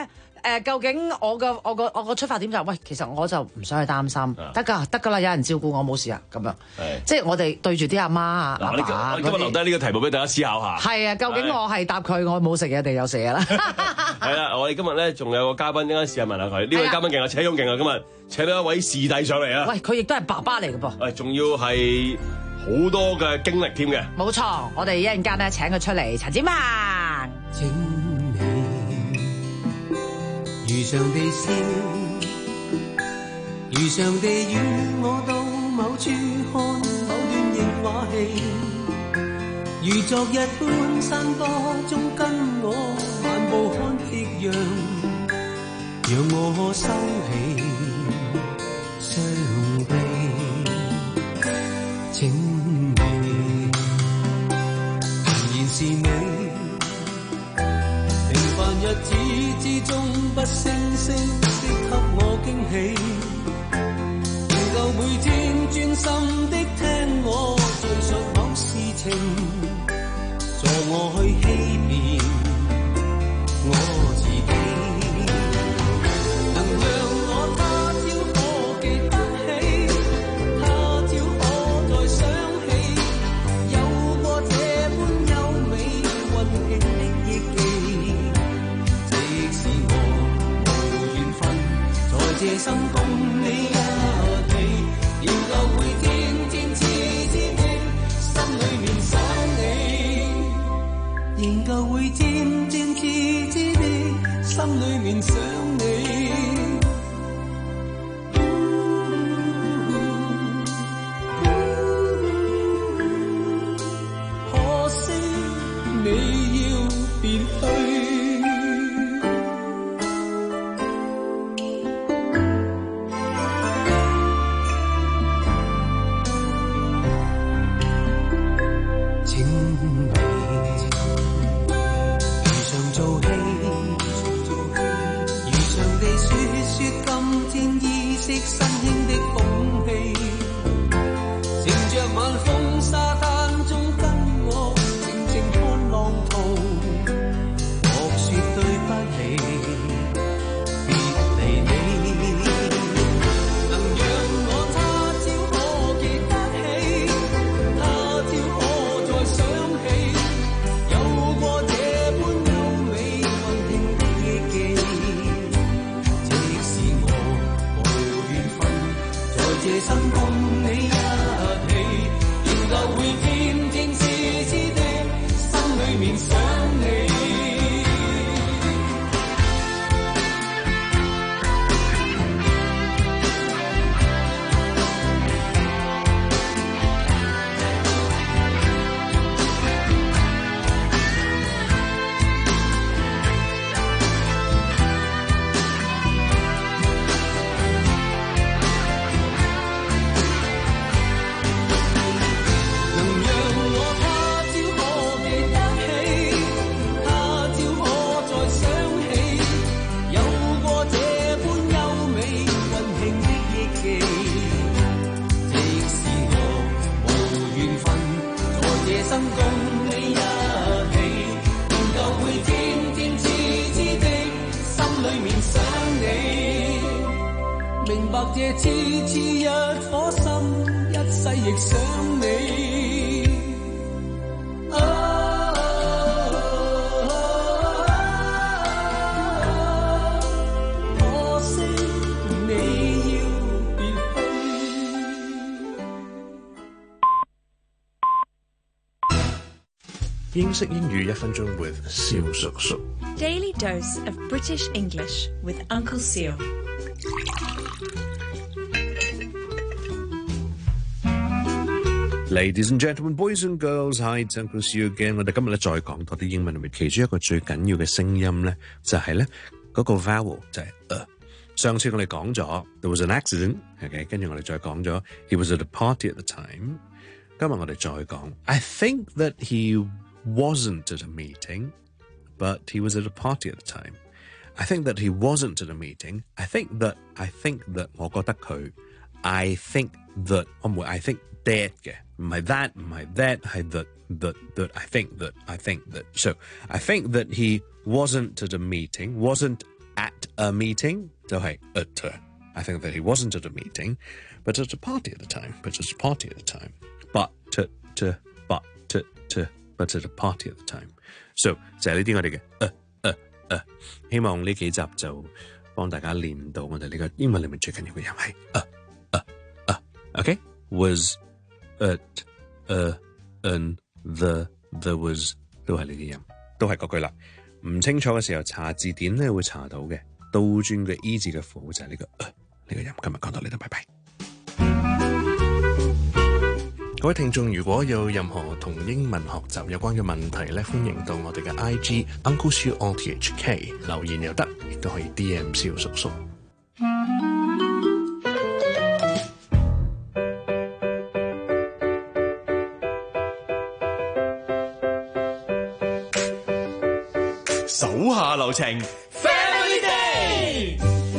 誒，究竟我個我個我個出發點就係、喂，其實我就唔想去擔心，得㗎得㗎啦，有人照顧我冇事啊，咁樣。即係我哋對住啲阿媽啊、阿爸， 我哋今日留低呢個題目俾大家思考下。 係啊，究竟我係答佢我冇食嘢定有食嘢啦？ 係啦，我哋今日咧仲有個嘉賓，應該試下問下佢。呢位嘉賓勁啊，車勇勁啊，今日請到一位視帝上嚟啊！ 喂，佢亦都係爸爸嚟嘅噃。 誒，仲要係好多嘅經歷添嘅。 冇錯，我哋一陣間咧請佢出嚟，陳展鵬。 請你如常地笑，如常地與我到某處看某段型話戲，如昨日般山坡中跟我漫步看夕陽，讓我可收起傷悲。請你仍然是你，平凡日子之中不聲聲的給我驚喜，仍舊每天專心的聽我敘述某事情，助我去欺騙我自己，能讓我他朝可記得起，他朝可再想起，有過這般優美溫馨的憶記，即使我無緣分在這生共你一起，仍舊會天天痴痴的心裏面想你，仍舊會天天痴痴的心裏面想你。可惜你要別去。 英式英語一分鐘 with 蕭叔叔。 Daily dose of British English with Uncle Seal。 Ladies and gentlemen, boys and girls, hi, it's Uncle Seal again。我哋今日咧再講多啲英文裏面其中一個最緊要嘅聲音咧，就係咧嗰個 vowel 就係 a。上次我哋講咗 there was an accident，OK， 跟住我哋再講咗 he was at a party at the time。今日我哋再講 I think that he wasn't at a meeting, but he was at a party at the time. I think that he wasn't at a meeting. I think that, I think that 我覺得佢 I think that 我唔會 I think that 嘅，唔係 that 唔係 that 係 that that that I think that I think that. So I think that he wasn't at a meeting, wasn't at a meeting 就係 at I think that he wasn't at a meeting but at a party at the time but at a party at the time but to to but to to but at a party at the time so 就係呢啲我哋嘅呃呃呃希望呢幾集就幫大家練到我哋呢個英文裏面最緊要嘅音係呃呃呃 OK was at a an the there was 都係呢啲音都係嗰句啦唔清楚嘅時候查字典咧會查到嘅倒轉嘅 E 字嘅符號就係呢個呃呢個音今日講到呢度拜拜各位聽眾如果有任何同英文學習有關嘅問題咧歡迎到我哋嘅 I G Uncle Siu on T H K 留言又得亦都可以 D M 蕭叔叔手下留情 Family Day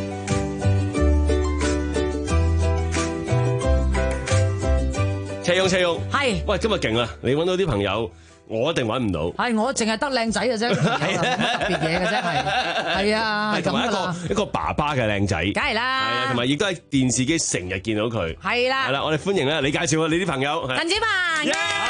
車勇車勇係喂今日勁啦你揾到啲朋友我一定揾唔到係我淨係得靚仔嘅啫冇乜特別嘢嘅啫係係啊係同埋一個一個爸爸嘅靚仔梗係啦係啊同埋亦都喺電視機成日見到佢係啦係啦我哋歡迎咧你介紹下你啲朋友陳子鵬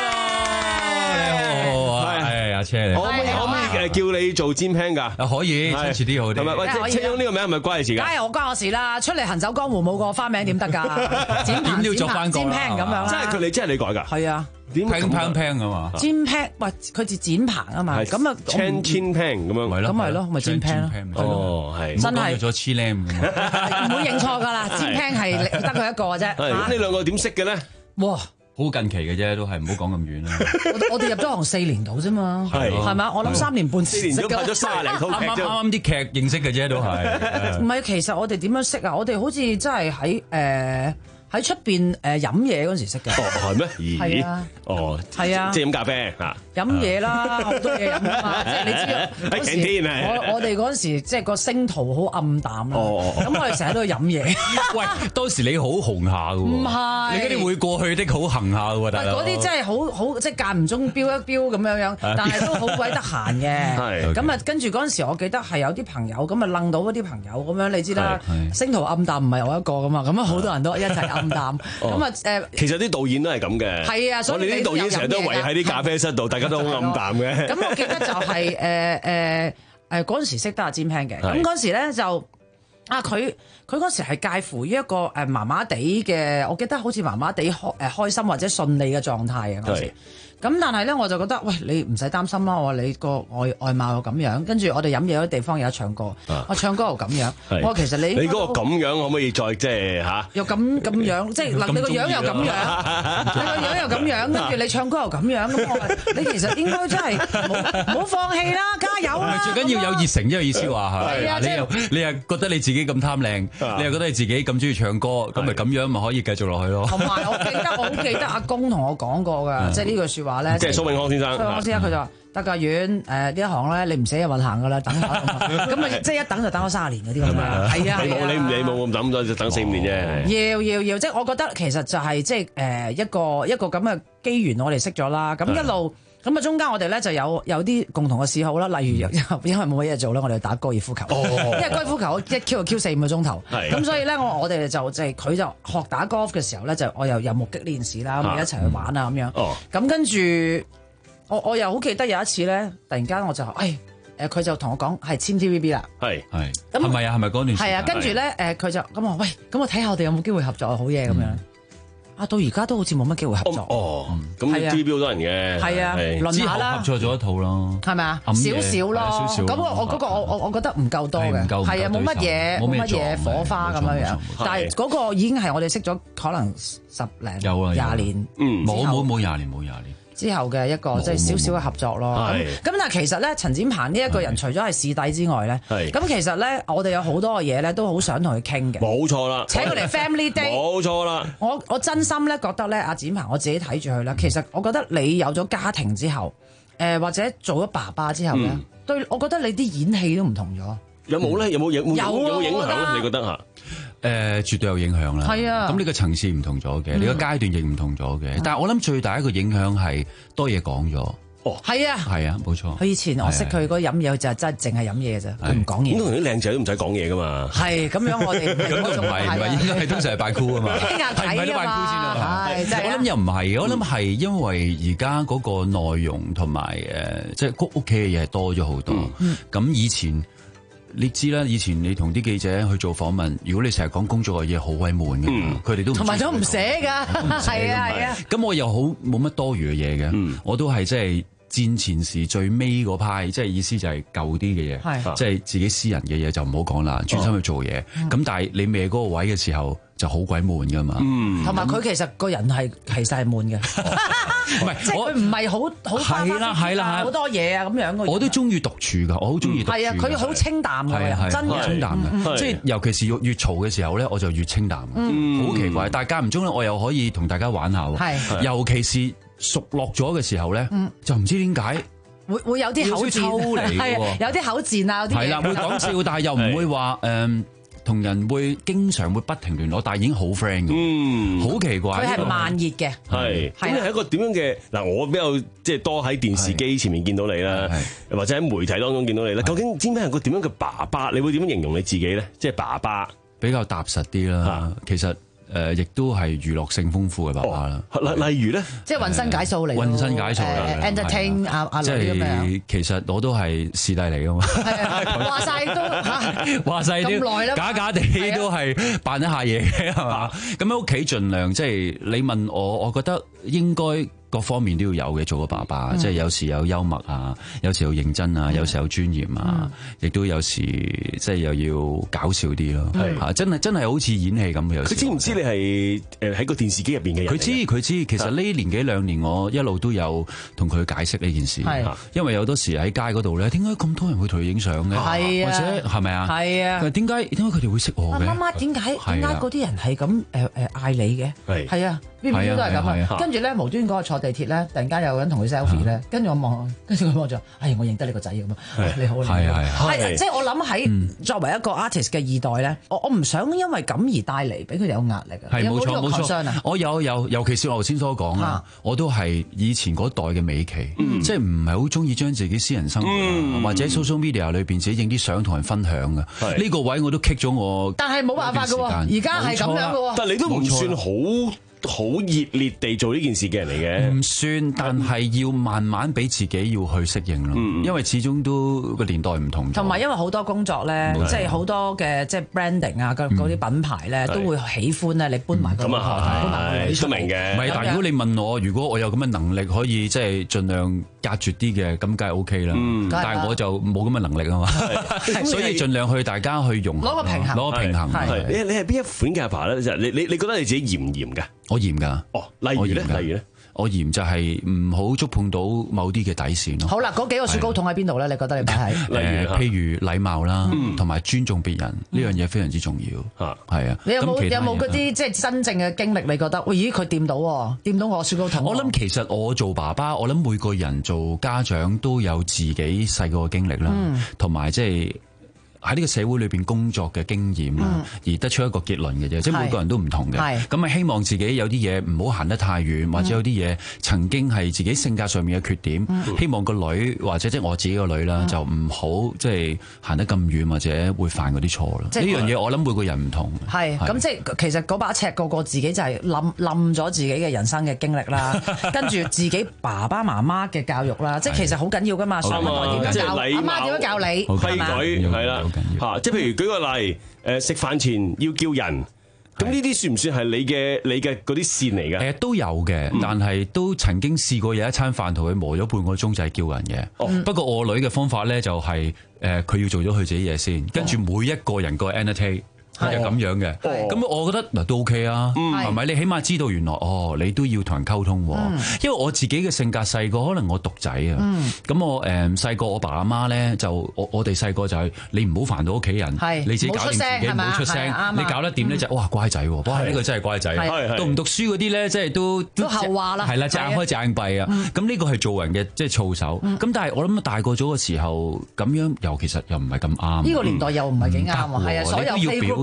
阿車你， 可唔可以可唔可以誒叫你做尖聽㗎？ 啊可以，親切啲好啲。 係咪？喂，車勇呢個名係咪關你事㗎？ 梗係我關我事啦！出嚟行走江湖冇個花名點得㗎？尖點都要作翻個尖聽咁樣啦。 即係佢哋，即係你改㗎？ 係啊， 點聽聽聽啊嘛？ 尖聽喂，佢字剪棚啊嘛，咁啊 ，chan chin pen 咁樣， 咪咯， 咁咪咯，咪尖聽咯。 哦，係真係咗黐 lam 唔會認錯㗎啦，尖聽係得佢一個嘅啫。 咁呢兩個點識嘅咧？ 哇！ 好近期嘅啫，都係唔好講咁遠啦。 我我哋入咗行四年度啫嘛， 係係咪？我諗三年半四年都拍咗卅零套劇啫。 啱啱啲劇認識嘅啫，都係。 唔係，其實我哋點樣識啊？我哋好似真係喺誒喺出邊誒飲嘢嗰陣時識嘅。 哦，係咩？咦？ 係啊。 哦。 係啊。 即係飲咖啡嚇。 飲嘢啦，好多嘢飲啊嘛！即係你知嗰時，我我哋嗰陣時即係個星途好暗淡啦。 哦。 咁我哋成日都去飲嘢。 喂，當時你好紅下嘅喎。唔係。 你嗰啲會過去的好行下嘅喎，大佬。 嗰啲真係好好即係間唔中飆一飆咁樣樣，但係都好鬼得閒嘅。 係。 咁啊，跟住嗰陣時，我記得係有啲朋友咁啊，楞到嗰啲朋友咁樣，你知啦。星途暗淡唔係我一個㗎嘛，咁啊好多人都一齊暗淡。咁啊誒。 其實啲導演都係咁嘅。係啊，所以我哋啲導演成日都圍喺啲咖啡室度，大家都好暗淡嘅。 咁我記得就係誒誒誒嗰陣時識得阿尖聽嘅，咁嗰陣時咧就啊佢佢嗰時係介乎於一個誒麻麻地嘅，我記得好似麻麻地開誒開心或者順利嘅狀態啊嗰時。咁但係咧我就覺得，喂你唔使擔心啦，我話你個外外貌又咁樣，跟住我哋飲嘢嗰啲地方有得唱歌，我唱歌又咁樣，我話其實你你嗰個咁樣可唔可以再即係嚇？ 又咁咁樣，即係嗱你個樣又咁樣，你個樣又咁樣，跟住你唱歌又咁樣，咁我話你其實應該真係冇冇放棄啦，加油啦！ 最緊要有熱誠，呢個意思話係，你又你又覺得你自己咁貪靚，你又覺得你自己咁中意唱歌，咁咪咁樣咪可以繼續落去咯。 同埋我記得我好記得阿公同我講過㗎，即係呢句説話咧， 即係蘇永康先生。 蘇永康先生佢就話：得㗎，遠誒呢一行咧，你唔死就運行㗎啦，等下咁啊，即係一等就等咗卅年嗰啲咁樣。係啊， 你冇你你冇咁等咗，就等四五年啫。要要要，即係我覺得其實就係即係誒一個一個咁嘅機緣，我哋識咗啦。咁一路咁啊，中間我哋咧就有有啲共同嘅嗜好啦，例如因為冇乜嘢做啦，我哋打高爾夫球。因為高爾夫球一 Q 就 Q 四五個鐘頭。咁所以咧，我我哋就即係佢就學打 golf 嘅時候咧，就我又有目擊練士啦，咁咪一齊去玩啊咁樣。咁跟住。我我又好記得有一次咧，突然間我就誒誒，佢就同我講係簽 T V B 啦， 係係， 咁係咪啊？係咪嗰段時間？ 係啊，跟住咧誒，佢就咁話喂，咁我睇下我哋有冇機會合作好嘢咁樣。啊，到而家都好似冇乜機會合作。 哦，咁 T V B 好多人嘅， 係啊，輪下啦， 合作咗一套咯， 係咪啊？少少咯，咁我我嗰個我我我覺得唔夠多嘅，係啊，冇乜嘢冇乜嘢火花咁樣樣，但係嗰個已經係我哋識咗可能十零有啊廿年， 嗯，冇冇冇廿年冇廿年。 之後嘅一個即係少少嘅合作咯。咁但係其實咧，陳展鵬呢一個人除咗係視帝之外咧，咁其實咧，我哋有好多嘅嘢咧，都好想同佢傾嘅。 冇錯啦， 請佢嚟 Family Day。冇錯啦。 我我真心咧覺得咧，阿展鵬我自己睇住佢啦。其實我覺得你有咗家庭之後，誒或者做咗爸爸之後咧，對我覺得你啲演戲都唔同咗。 有冇咧？有冇影？有冇影響咧？你覺得嚇？ 誒，絕對有影響啦。 係啊， 咁呢個層次唔同咗嘅，你個階段亦唔同咗嘅。但係我諗最大一個影響係多嘢講咗。 哦， 係啊， 係啊，冇錯。 佢以前我識佢嗰飲嘢，佢就係真係淨係飲嘢嘅啫，佢唔講嘢。 咁同啲靚仔都唔使講嘢噶嘛。 係咁樣，我哋咁都唔係，唔係應該係通常係扮酷啊嘛。 傾下偈啊嘛。係真係。 我諗又唔係，我諗係因為而家嗰個內容同埋誒，即係屋企嘅嘢係多咗好多。咁以前。你知啦，以前你同啲記者去做訪問，如果你成日講工作嘅嘢，好鬼悶㗎嘛，佢哋都同埋都唔寫㗎，係啊係啊。 咁我又好冇乜多餘嘅嘢嘅，我都係即係戰前時最尾嗰派，即係意思就係舊啲嘅嘢，即係自己私人嘅嘢就唔好講啦，專心去做嘢。咁但係你未嗰個位嘅時候，就好鬼悶㗎嘛。同埋佢其實個人係其實係悶嘅，唔係即係佢唔係好好花花係啦好多嘢啊咁樣。 我都中意獨處㗎，我好中意獨處。 係啊，佢好清淡㗎，真係清淡嘅。即係尤其是越越嘈嘅時候咧，我就越清淡。好奇怪，但係間唔中咧，我又可以同大家玩下喎。尤其是熟落咗嘅時候咧，就唔知點解會會有啲口賤，係有啲口賤啊，有啲係啦，會講笑，但係又唔會話誒。同人會經常會不停聯絡，但係已經好 friend 嘅，嗯，好奇怪。 佢係慢熱嘅， 係。咁你係一個點樣嘅嗱？我比較即係多喺電視機前面見到你啦，或者喺媒體當中見到你啦。究竟知唔知係個點樣嘅爸爸？你會點樣形容你自己咧？即係爸爸比較踏實啲啦。其實。誒，亦都係娛樂性豐富嘅爸爸啦。 例例如咧， 即係渾身解數嚟， 渾身解數啦 ，entertain 阿阿女咁樣。 其實我都係師弟嚟噶嘛。 話晒都話晒都假假地都係扮一下嘢嘅係嘛？咁喺屋企盡量即係你問我，我覺得應該。各方面都要有嘅，做個爸爸，嗯、即係有時有幽默啊，有時有認真啊，嗯、有時有尊嚴啊，亦、嗯、都有時即係又要搞笑啲咯。係啊，真係真係好似演戲咁嘅。佢知唔知你係誒喺個電視機入邊嘅人？ 佢知佢知，其實呢年幾兩年我一路都有同佢解釋呢件事。係，因為有多時喺街嗰度咧，點解咁多人會同佢影相嘅？係啊，或者係咪啊？係啊。點解點解佢哋會識我嘅？ 媽媽點解點解嗰啲人係咁誒誒嗌你嘅？係係啊。邊邊都係咁啊！跟住咧無端嗰個坐地鐵咧，突然間有人同佢 selfie 咧，跟住我望，跟住佢望咗，哎，我認得你個仔咁啊！你好，係係係，即係我諗喺作為一個 artist 嘅二代咧，我我唔想因為咁而帶嚟俾佢哋有壓力啊！ 係冇錯冇錯，我有有，尤其是我頭先所講啊，我都係以前嗰代嘅美琪，即係唔係好中意將自己私人生活或者 social media 裏邊自己影啲相同人分享嘅，呢個位我都棘咗我。 但係冇辦法㗎喎，而家係咁樣㗎喎。 但係你都唔算好。好熱烈地做呢件事嘅人嚟嘅， 唔算，但係要慢慢俾自己要去適應咯，嗯、因為始終都個年代唔同。 同埋因為好多工作咧，即係好多嘅即係 branding 啊，嗰啲品牌咧、嗯、都會喜歡咧，你搬埋個台，搬埋都明嘅。 唔係，但係如果你問我，如果我有咁嘅能力，可以即係盡量隔絕啲嘅，咁梗係 OK 啦。嗯、但係我就冇咁嘅能力啊嘛，所以盡量去大家去融合， 攞個平衡， 攞個平衡。 你你係邊一款嘅阿爸咧？你你你覺得你自己嚴唔嚴㗎？ 我嚴㗎， 哦，例如咧，例如咧， 我嚴就係唔好觸碰到某啲嘅底線咯。 好啦，嗰幾個雪糕筒喺邊度咧？你覺得你擺喺？ 例如，譬如禮貌啦，同埋尊重別人呢樣嘢非常之重要。嚇，係啊。 你有冇有冇嗰啲即係真正嘅經歷？你覺得？喂，咦，佢掂到喎，掂到我雪糕筒。 我諗其實我做爸爸，我諗每個人做家長都有自己細個嘅經歷啦，同埋即係。喺呢個社會裏邊工作嘅經驗啦，嗯、而得出一個結論嘅啫，即係每個人都唔同嘅。咁啊，希望自己有啲嘢唔好行得太遠，嗯、或者有啲嘢曾經係自己性格上面嘅缺點，嗯、希望個女或者即係我自己個女啦，嗯、就唔好即係行得咁遠，或者會犯嗰啲錯啦。呢樣嘢我諗每個人唔同。 係咁，即係其實嗰把尺個個自己就係冧冧咗自己嘅人生嘅經歷啦，跟住自己爸爸媽媽嘅教育啦，即係其實好緊要噶嘛。上一代點樣教，阿媽點樣教你， 規矩係啦。嚇！即係譬如舉個例，誒食飯前要叫人，咁呢啲算唔算係你嘅你嘅嗰啲線嚟㗎？ 誒都有嘅，但係都曾經試過有一餐飯同佢磨咗半個鐘就係叫人嘅。哦、不過我女嘅方法咧就係誒佢要做咗佢自己嘢先，跟住每一個人個 annotate。係咁樣嘅，咁我覺得嗱都 OK 啊，係咪？你起碼知道原來哦，你都要同人溝通，因為我自己嘅性格細個，可能我獨仔啊，咁我誒細個我爸阿媽咧就我我哋細個就係你唔好煩到屋企人，你自己搞掂自己，唔好出聲，你搞得掂咧就哇乖仔，哇呢個真係乖仔，讀唔讀書嗰啲咧即係都都後話啦， 係啦，隻眼開隻眼閉啊，咁呢個係做人嘅即係操守，咁但係我諗大個咗嘅時候咁樣又其實又唔係咁啱， 呢個年代又唔係幾啱啊，係啊，所有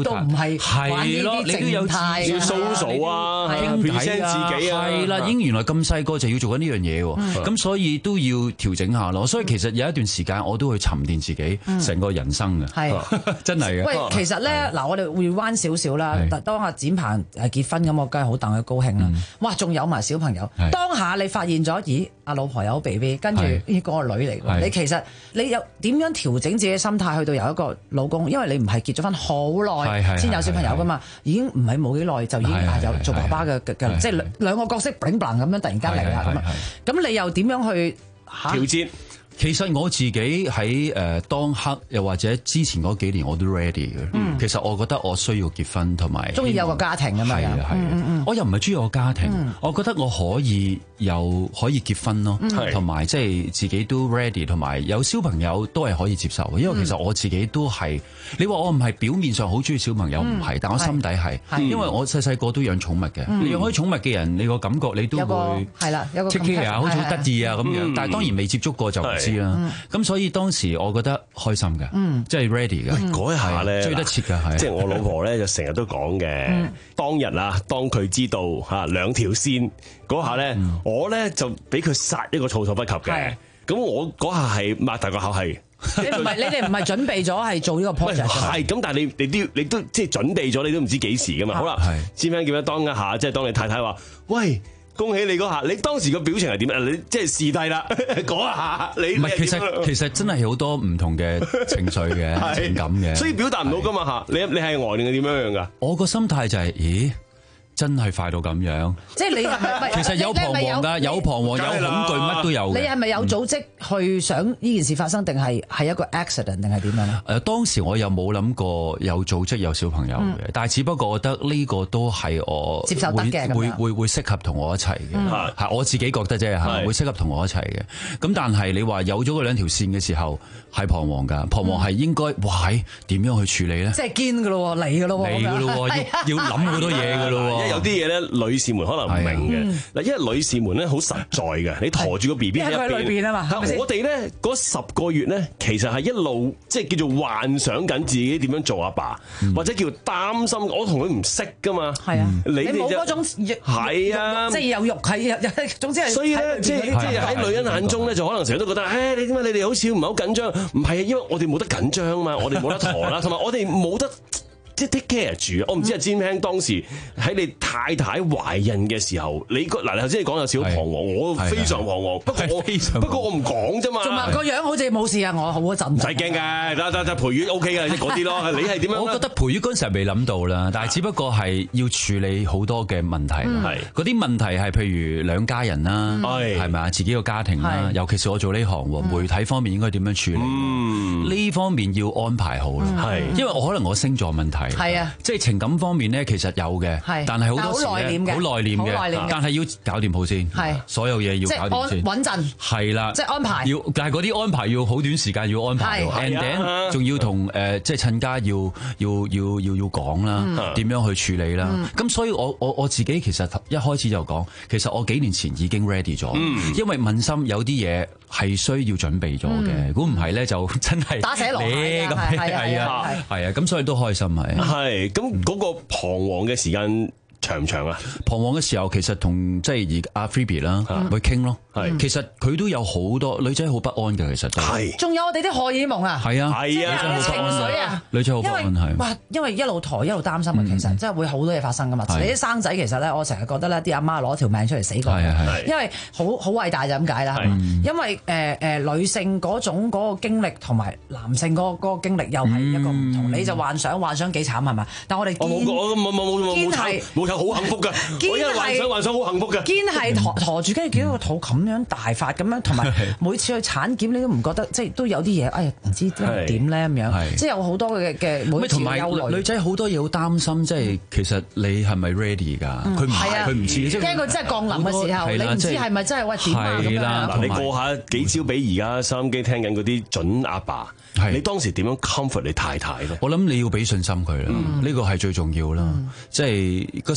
都唔係係咯，你都有自要 social 啊， 傾偈自己啊， 係啦，已經原來咁細個就要做緊呢樣嘢喎，咁所以都要調整下咯。所以其實有一段時間我都去沉澱自己成個人生嘅， 係真係嘅。 喂，其實咧嗱，我哋會彎少少啦。當阿展鵬誒結婚咁，我梗係好戥佢高興啦。哇，仲有埋小朋友，當下你發現咗，咦，阿老婆有 B B， 跟住呢個女嚟喎。你其實你有點樣調整自己嘅心態去到有一個老公？因為你唔係結咗婚好耐先有小朋友噶嘛，已經唔係冇幾耐就已經有做爸爸嘅嘅，即係兩兩個角色 bling bling 咁樣突然間嚟啦咁啊！咁你又點樣去調節？ 其實我自己喺誒當刻，又或者之前嗰幾年我都 ready 嘅。嗯、其實我覺得我需要結婚同埋， 中意有個家庭啊嘛。係啊係啊， 我又唔係中意有個家庭， 嗯、 我覺得我可以有可以結婚咯，同埋即係自己都 ready， 同埋有小朋友都係可以接受嘅。因為其實我自己都係，你話我唔係表面上好中意小朋友，唔係、嗯，但我心底係，因為我細細個都養寵物嘅。嗯、你養開寵物嘅人，你個感覺你都會係啦，有個 take care 啊，好似好得意啊咁樣。嗯、但係當然未接觸過就唔知啦。咁、嗯、所以當時我覺得開心嘅，嗯、即係 ready 嘅。 嗰一下咧， 追得切嘅係， 即係我老婆咧就成日都講嘅。嗯、當日啊，當佢知道嚇兩條線嗰下咧，嗯、我咧就俾佢殺一個措手不及嘅。咁我嗰下係擘大個口係。 你唔係你哋唔係準備咗係做呢個 project？ 係咁，但係你你都你都即係準備咗，你都唔知幾時噶嘛。好啦，先生叫咩？當一下，即係當你太太話：喂，恭喜你嗰下，你當時個表情係點啊？你即係試低啦，嗰下你唔係其實其實真係好多唔同嘅情緒嘅情感嘅， 所以表達唔到噶嘛嚇。你你係呆定係點樣樣㗎？ 我個心態就係，咦？真係快到咁樣， 即係你係咪？ 其實有彷徨㗎，有彷徨，有恐懼，乜都有嘅。 你係咪有組織去想呢件事發生，定係係一個 accident 定係點樣咧？ 誒，當時我又冇諗過有組織有小朋友嘅，但係只不過我覺得呢個都係我接受得嘅， 會會會適合同我一齊嘅，係我自己覺得啫嚇，會適合同我一齊嘅。咁但係你話有咗嗰兩條線嘅時候，係彷徨㗎，彷徨係應該哇點樣去處理咧？ 即係堅㗎咯，嚟㗎咯， 嚟㗎咯，要要諗好多嘢㗎咯。 有啲嘢咧，女士們可能唔明嘅嗱，因為女士們咧好實在嘅，你陀住個 B B 喺喺裏邊啊嘛。 我哋咧嗰十個月咧，其實係一路即係叫做幻想緊自己點樣做阿爸，或者叫擔心我同佢唔識噶嘛。 係啊， 你冇嗰種係啊， 即係有肉係，總之係。 所以咧，即係即係喺女人眼中咧，就可能成日都覺得，誒，你點解你哋好似唔係好緊張？唔係啊，因為我哋冇得緊張嘛，我哋冇得陀啦，同埋我哋冇得。即係 take care 住，我唔知阿詹兄當時喺你太太懷孕嘅時候，你個嗱頭先你講有少少彷徨，我非常彷徨。不過我不過我唔講啫嘛。 仲話個樣好似冇事啊，我好嗰陣。 唔使驚嘅，得得得陪月 OK 嘅，即係嗰啲咯。你係點樣？ 我覺得陪月嗰陣時未諗到啦，但係只不過係要處理好多嘅問題。係嗰啲問題係譬如兩家人啦，係咪啊？自己個家庭啦，尤其是我做呢行喎，媒體方面應該點樣處理？呢方面要安排好啦。係因為我可能我星座問題。 係啊， 即係情感方面咧，其實有嘅，但係好多時咧好內斂嘅，但係要搞掂好先，係所有嘢要搞掂先， 穩陣係啦， 即係安排， 要但係嗰啲安排要好短時間要安排，and then仲要同誒即係親家要要要要要講啦，點樣去處理啦。咁所以我我我自己其實一開始就講，其實我幾年前已經 ready 咗，因為問心有啲嘢係需要準備咗嘅，如果唔係咧就真係打死落嚟， 咁係啊係啊，咁所以都開心係。 係咁嗰個彷徨嘅時間長唔長啊？ 彷徨嘅時候，其實同即係而阿 Phoebe 啦去傾咯。係，其實佢都有好多女仔好不安嘅，其實都係。 仲有我哋啲荷爾蒙啊， 係啊， 係啊， 情緒啊， 女仔好不安係。 哇，因為一路抬一路擔心啊，其實真係會好多嘢發生噶嘛。你啲生仔其實咧，我成日覺得咧，啲阿媽攞條命出嚟死過，因為好好偉大就咁解啦。因為誒誒女性嗰種嗰個經歷同埋男性嗰個嗰個經歷又係一個唔同。你就幻想幻想幾慘係咪？但我哋我冇冇冇冇冇冇冇好幸福㗎，我一幻想幻想好幸福㗎， 堅係駝駝住，跟住見到個肚咁樣大發咁樣，同埋每次去產檢你都唔覺得，即係都有啲嘢，哎呀唔知點咧咁樣，即係有好多嘅嘅每次憂慮。 女仔好多嘢好擔心，即係其實你係咪 ready 㗎？佢唔係，佢唔知， 驚佢真係降臨嘅時候，你唔知係咪真係喂點啊咁樣。 嗱，你過下幾招俾而家收音機聽緊嗰啲準阿爸，你當時點樣 comfort 你太太咧？ 我諗你要俾信心佢啦，呢個係最重要啦。即係個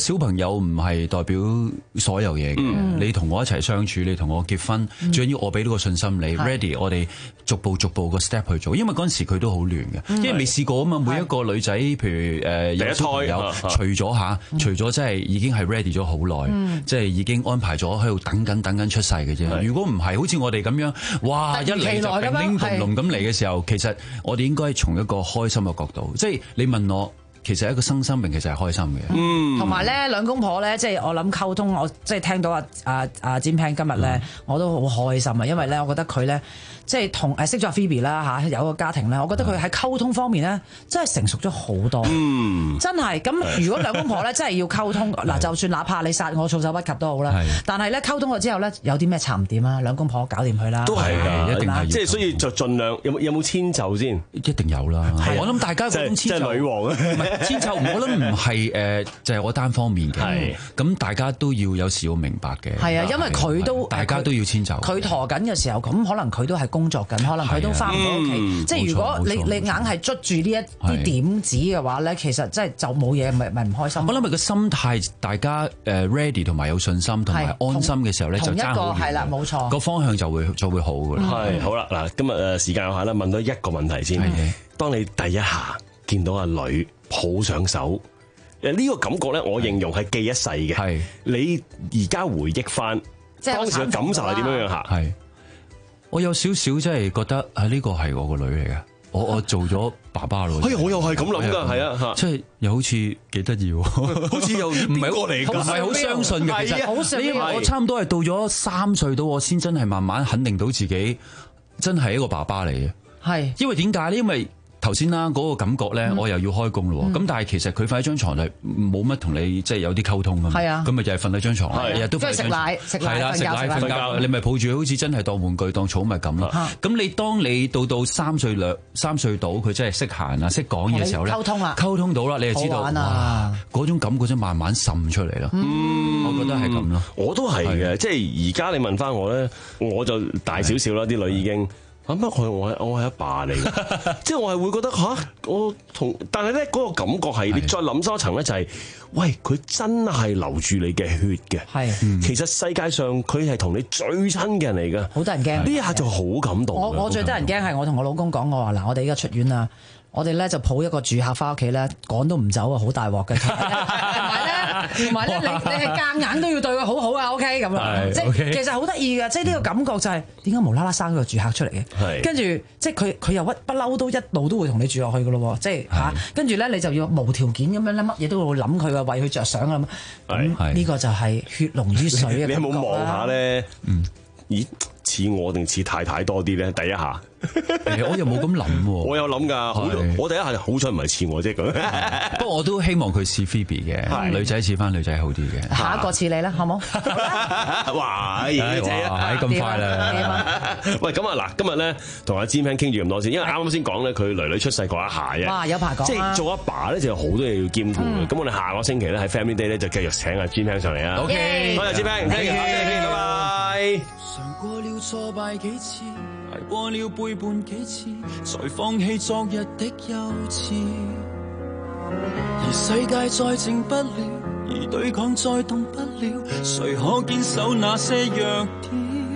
小朋友唔係代表所有嘢嘅。嗯、你同我一齊相處，你同我結婚，嗯、最緊要我俾到個信心你 ready， 我哋逐步逐步個 step 去做。因為嗰陣時佢都好亂嘅，嗯、因為未試過啊嘛。每一個女仔，譬如誒有小朋友，除咗嚇，除咗即係已經係 ready 咗好耐，嗯、即係已經安排咗喺度等緊等緊出世嘅啫。如果唔係，好似我哋咁樣，哇！一嚟就叮叮咚咚咁嚟嘅時候，其實我哋應該係從一個開心嘅角度，即係你問我。其實一個新生命其實係開心嘅， 嗯，同埋咧兩公婆咧，即係我諗溝通，我即係聽到阿阿阿占平今日咧，我都好開心啊，因為咧，我覺得佢咧，即係同誒識咗阿 Phoebe 啦嚇，有個家庭咧，我覺得佢喺溝通方面咧，真係成熟咗好多，嗯，真係。咁如果兩公婆咧真係要溝通，嗱，就算哪怕你殺我措手不及都好啦，但係咧溝通咗之後咧，有啲咩查唔掂啊？兩公婆搞掂佢啦， 都係㗎， 一定係， 即係所以就盡量有冇有冇遷就先？ 一定有啦，我諗大家嗰種遷就， 女王啊， 遷就我諗唔係誒，就係我單方面嘅。咁大家都要有時要明白嘅。係啊，因為佢都大家都要遷就。佢陀緊嘅時候，咁可能佢都係工作緊，可能佢都翻唔到屋企。即係如果你你硬係捉住呢一啲點子嘅話咧，其實即係就冇嘢，咪咪唔開心。我諗佢個心態，大家誒 ready 同埋有信心同埋安心嘅時候咧，就爭好遠。係啦，冇錯。個方向就會就會好㗎啦。 係好啦，嗱，今日誒時間有限啦，問多一個問題先。當你第一下見到阿女抱上手，誒、這、呢個感覺咧，我形容係記一世嘅。係你而家回憶翻當時嘅感受係點樣樣嚇？ 係我有少少即係覺得啊，呢個係我個女嚟嘅，我我做咗爸爸咯。 哎，我又係咁諗㗎，係啊， 即係又好似幾得意喎， 好似又唔係過嚟， 唔係好相信嘅。其實因為我差唔多係到咗三歲到，我先真係慢慢肯定到自己真係一個爸爸嚟嘅。係因為點解咧？因為頭先啦，嗰個感覺咧，我又要開工咯。咁但係其實佢瞓喺張床係冇乜同你即係有啲溝通㗎嘛。係啊，咁咪就係瞓喺張床，日日都瞓喺張床。即係食奶、食奶、瞓覺、食奶。你咪抱住好似真係當玩具、當寵物咁咯。咁你當你到到三歲兩三歲到，佢真係識行啊、識講嘢嘅時候咧，溝通啦，溝通到啦，你就知道哇，嗰種感覺真慢慢滲出嚟咯。嗯，我覺得係咁咯。 我都係嘅，即係而家你問翻我咧，我就大少少啦，啲女已經。咁乜佢我係我係阿爸嚟嘅，即係我係會覺得吓、啊，我同，但係咧嗰個感覺係你再諗多一層咧，就係、是，喂，佢真係流住你嘅血嘅，係，嗯、其實世界上佢係同你最親嘅人嚟嘅，好得人驚，呢下就好感動。我我最得人驚係我同我老公講，我話嗱，我哋而家出院啦。我哋咧就抱一個住客翻屋企咧，趕都唔走啊，好大鑊嘅。同埋咧，同埋咧，你你係夾硬都要對佢好好啊 ，OK 咁啦。即係其實好得意嘅，即係呢個感覺就係點解無啦啦生咗個住客出嚟嘅？跟住即係佢佢又屈不嬲都一路都會同你住落去嘅咯，即係嚇。跟住咧你就要無條件咁樣咧，乜嘢都會諗佢啊，為佢着想啊咁。咁呢個就係血濃於水嘅感覺啦。你有冇望下咧？嗯，咦？似我定似太太多啲咧？第一下， 我又冇咁諗。我有諗噶，我第一下好彩唔係似我啫咁。 不過我都希望佢似 Phoebe 嘅，女仔似翻女仔好啲嘅。 下一個似你啦，好冇？ 哇！嘢啫， 咁快啦！ 喂，咁啊嗱，今日咧同阿占兄傾住咁多先，因為啱啱先講咧，佢女女出世嗰一下啫。 哇！有排講， 即係做阿爸咧就有好多嘢要兼顧嘅。咁我哋下個星期咧喺 Family Day 咧就繼續請阿占兄上嚟啊。OK，多謝占兄，聽日見，拜拜。 嘗過了挫敗幾次，捱過了背叛幾次，才放棄昨日的幼稚。而世界再靜不了，而對抗再動不了，誰可堅守那些弱點？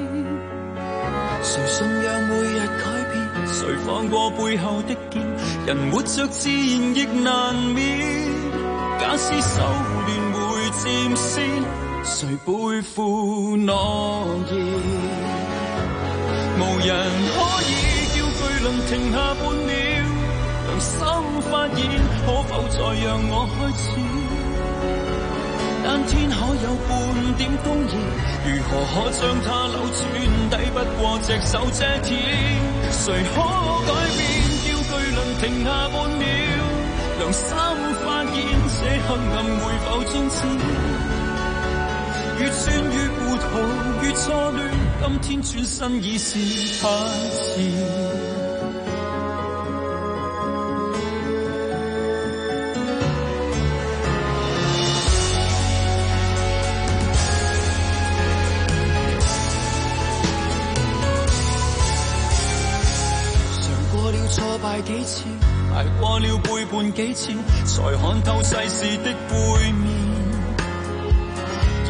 誰信仰每日改變？誰放過背後的劍？人活着自然亦難免。假使手亂會漸先，誰背負諾言？無人可以叫巨輪停下半秒，良心發現可否再讓我開始？但天可有半點公義，如何可將它扭轉？抵不過隻手遮天，誰可改變？叫巨輪停下半秒，良心發現這黑暗會否終止？越轉越糊塗，越錯亂，今天轉身已是太遲。嘗過了挫敗幾次，捱過了背叛幾次，才看透世事的背面。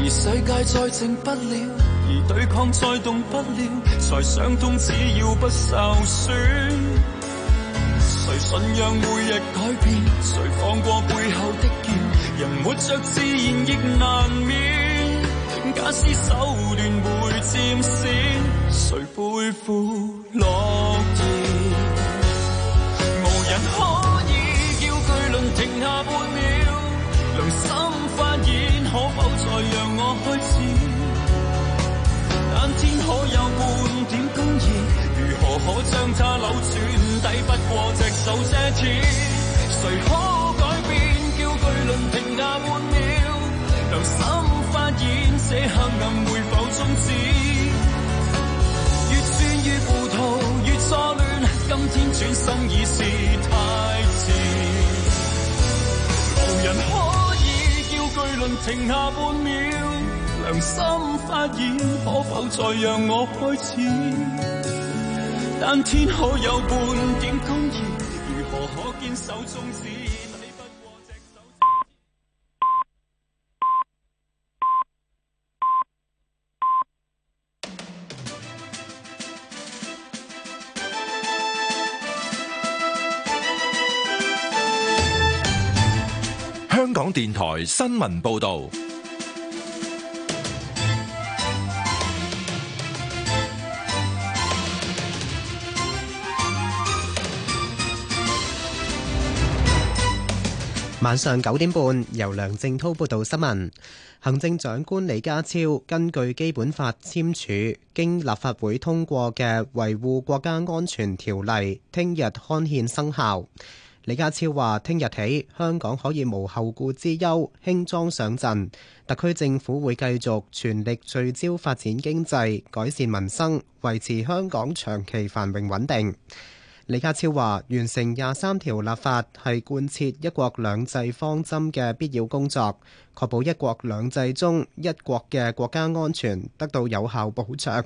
而世界再靜不了，而對抗再動不了，才想通只要不受損。誰信仰每日改變，誰放過背後的劍，人活着自然亦難免。假使手段會漸閃，誰背負諾言？無人可以叫巨輪停下半秒，良心發現可否再讓我開始？但天可有半點公義，如何可將它扭轉？抵不過隻手遮天，誰可改變叫巨輪停下半秒？良心發現這黑暗會否終止？越轉越糊塗，越錯亂，今天轉身已是太遲。無人可以叫巨輪停下半秒，良心發現可否再讓我開始？但天可有半點公義，如何可堅守宗旨？ 香港電台新聞報導。 晚上九點半，由梁正滔報道新聞。行政長官李家超根據基本法簽署，經立法會通過嘅維護國家安全條例，聽日刊憲生效。李家超話：聽日起，香港可以無後顧之憂，輕裝上陣。特區政府會繼續全力聚焦發展經濟，改善民生，維持香港長期繁榮穩定。李家超話：完成廿三條立法係貫徹一國兩制方針嘅必要工作，確保一國兩制中一國嘅國家安全得到有效保障，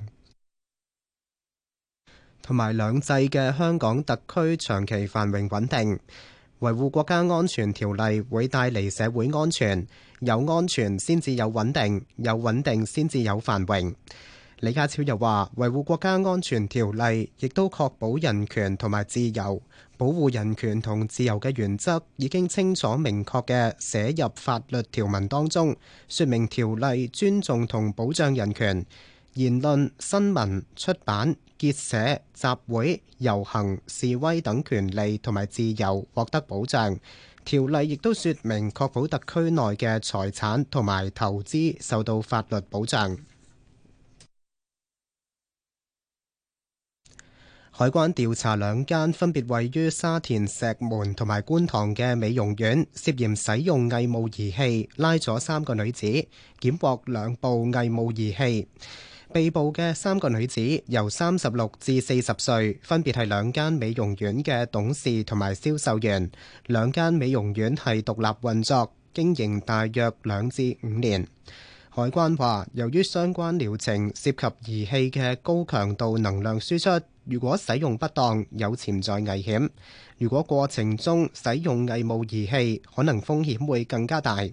同埋兩制嘅香港特區長期繁榮穩定。維護國家安全條例會帶嚟社會安全，有安全先至有穩定，有穩定先至有繁榮。李家超又話：維護國家安全條例亦都確保人權同埋自由，保護人權同自由嘅原則已經清楚明確嘅寫入法律條文當中，說明條例尊重同保障人權，言論、新聞、出版、結社、集會、遊行、示威等權利同埋自由獲得保障。條例亦都說明確保特區內嘅財產同埋投資受到法律保障。海關調查兩間分別位於沙田石門同埋觀塘嘅美容院，涉嫌使用偽冒儀器，拉咗三個女子，檢獲兩部偽冒儀器。被捕嘅三個女子由三十六至四十歲，分別係兩間美容院嘅董事同埋銷售員。兩間美容院係獨立運作，經營大約兩至五年。海關話，由於相關療程涉及儀器嘅高強度能量輸出，如果使用不當，有潛在危險。如果過程中使用偽冒儀器，可能風險會更加大。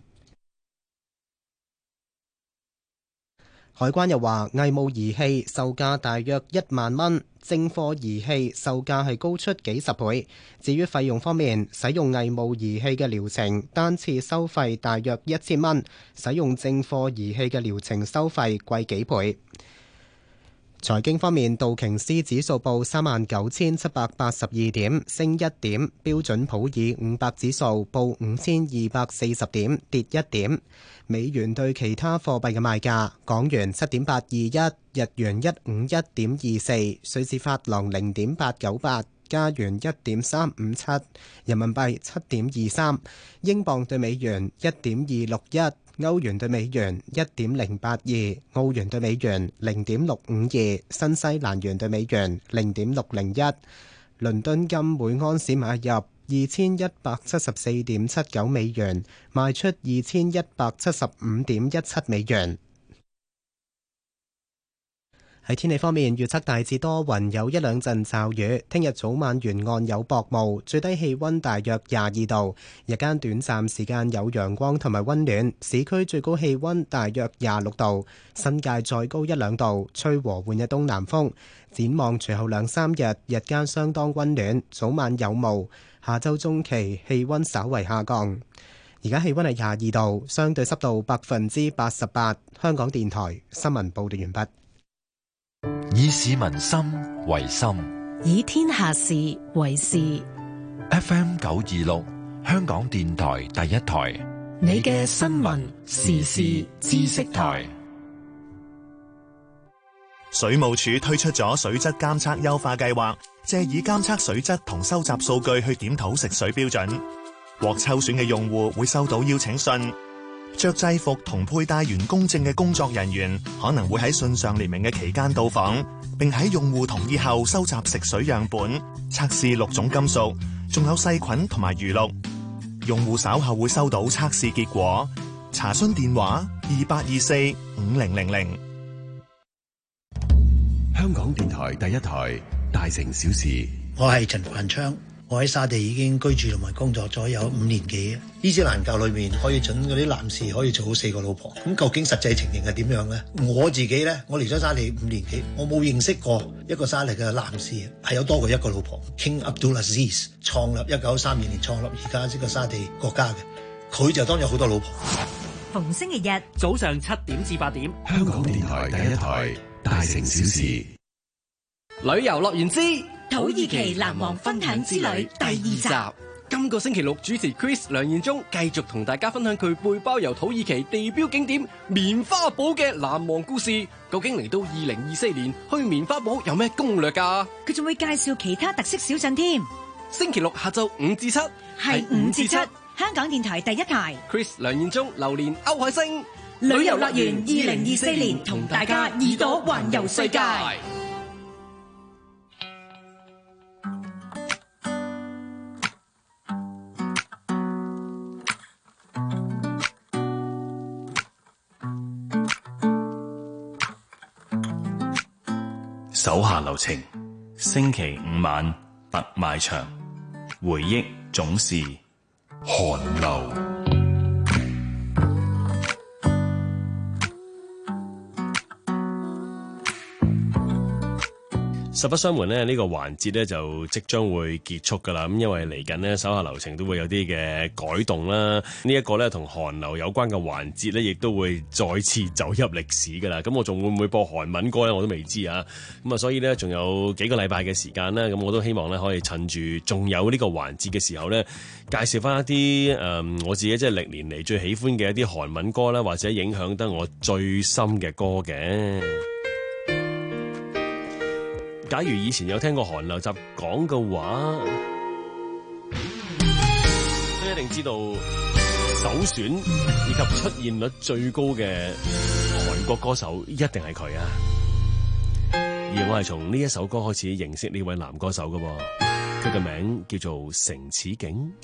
海關又話，偽冒儀器售價大約一萬蚊，正貨儀器售價係高出幾十倍。至於費用方面，使用偽冒儀器嘅療程單次收費大約一千蚊，使用正貨儀器嘅療程收費貴幾倍。財經方面，道瓊斯指數報三萬九千七百八十二點，升一點；標準普爾五百指數報五千二百四十點，跌一點。美元對其他貨幣嘅賣價：港元七點八二一，日元一五一點二四，瑞士法郎零點八九八，加元一點三五七，人民幣七點二三，英鎊對美元一點二六一。歐元對美元一點零八二，澳元對美元零點六五二，新西蘭元對美元零點六零一。倫敦金每安士買入二千一百七十四點七九美元，賣出二千一百七十五點一七美元。 喺天氣方面，預測大致多雲，有一兩陣驟雨。聽日早晚沿岸有薄霧，最低氣溫大約廿二度。日間短暫時間有陽光同埋溫暖，市區最高氣溫大約廿六度，新界再高一兩度，吹和緩嘅東南風。展望隨後兩三日，日間相當溫暖，早晚有霧。下週中期氣溫稍為下降。而家氣溫係廿二度，相對濕度百分之八十八。香港電台新聞報道完畢。 以市民心為心， 以天下事為事。 F M 九二六，香港電台第一台， 你嘅新聞時事知識台。 水務署推出咗水質監測優化計劃，借以監測水質同收集數據去檢討食水標準。獲抽選嘅用戶會收到邀請信。着制服同佩戴員工證嘅工作人員可能會喺信上列明嘅期間到訪，並喺用戶同意後收集食水樣本，測試六種金屬，仲有細菌同埋餘氯。用戶稍後會收到測試結果。查詢電話二八二四五零零零。 香港電台第一台大城小事， 我係陳繁昌。我喺沙地已經居住同埋工作咗有五年幾。伊斯蘭教裏面可以準嗰啲男士可以做好四個老婆，咁究竟實際情形係點樣呢？我自己呢，我嚟咗沙地五年幾，我冇認識過一個沙地嘅男士係有多過一個老婆。King Abdulaziz 創立一九三二年創立而家呢個沙地國家嘅，佢就當有好多老婆。 逢星期日早上七點至八點， 香港電台第一台大城小事。 旅遊樂園之土耳其難忘分享之旅第二集， 今個星期六主持 Chris 梁彥忠繼續同大家分享佢背包遊土耳其地標景點棉花堡嘅難忘故事。究竟嚟到二零二四年去棉花堡有咩攻略㗎？ 佢仲會介紹其他特色小鎮添。 星期六下晝五至七， 係五至七，香港電台第一台。 Chris 梁彥忠、榴蓮歐海星， 旅遊樂園二零二四年同大家耳朵環遊世界。 手下留情，星期五晚特賣場，回憶總是寒流。 實不相瞞呢，呢個環節呢就即將會結束㗎啦。咁因為嚟緊呢，手下留情都會有啲嘅改動啦。呢一個呢同韓流有關嘅環節呢，亦都會再次走入歷史㗎啦。咁我仲會唔會播韓文歌呢？我都未知啊。咁啊，所以呢，仲有幾個禮拜嘅時間啦。咁我都希望呢，可以趁住仲有呢個環節嘅時候呢，介紹翻一啲誒、嗯、我自己即係歷年嚟最喜歡嘅一啲韓文歌啦，或者影響得我最深嘅歌嘅。假如以前有聽過韓流集講嘅話，都一定知道首選以及出現率最高嘅韓國歌手一定係佢啊！而我係從呢一首歌開始認識呢位男歌手嘅喎，佢嘅名叫做成此景。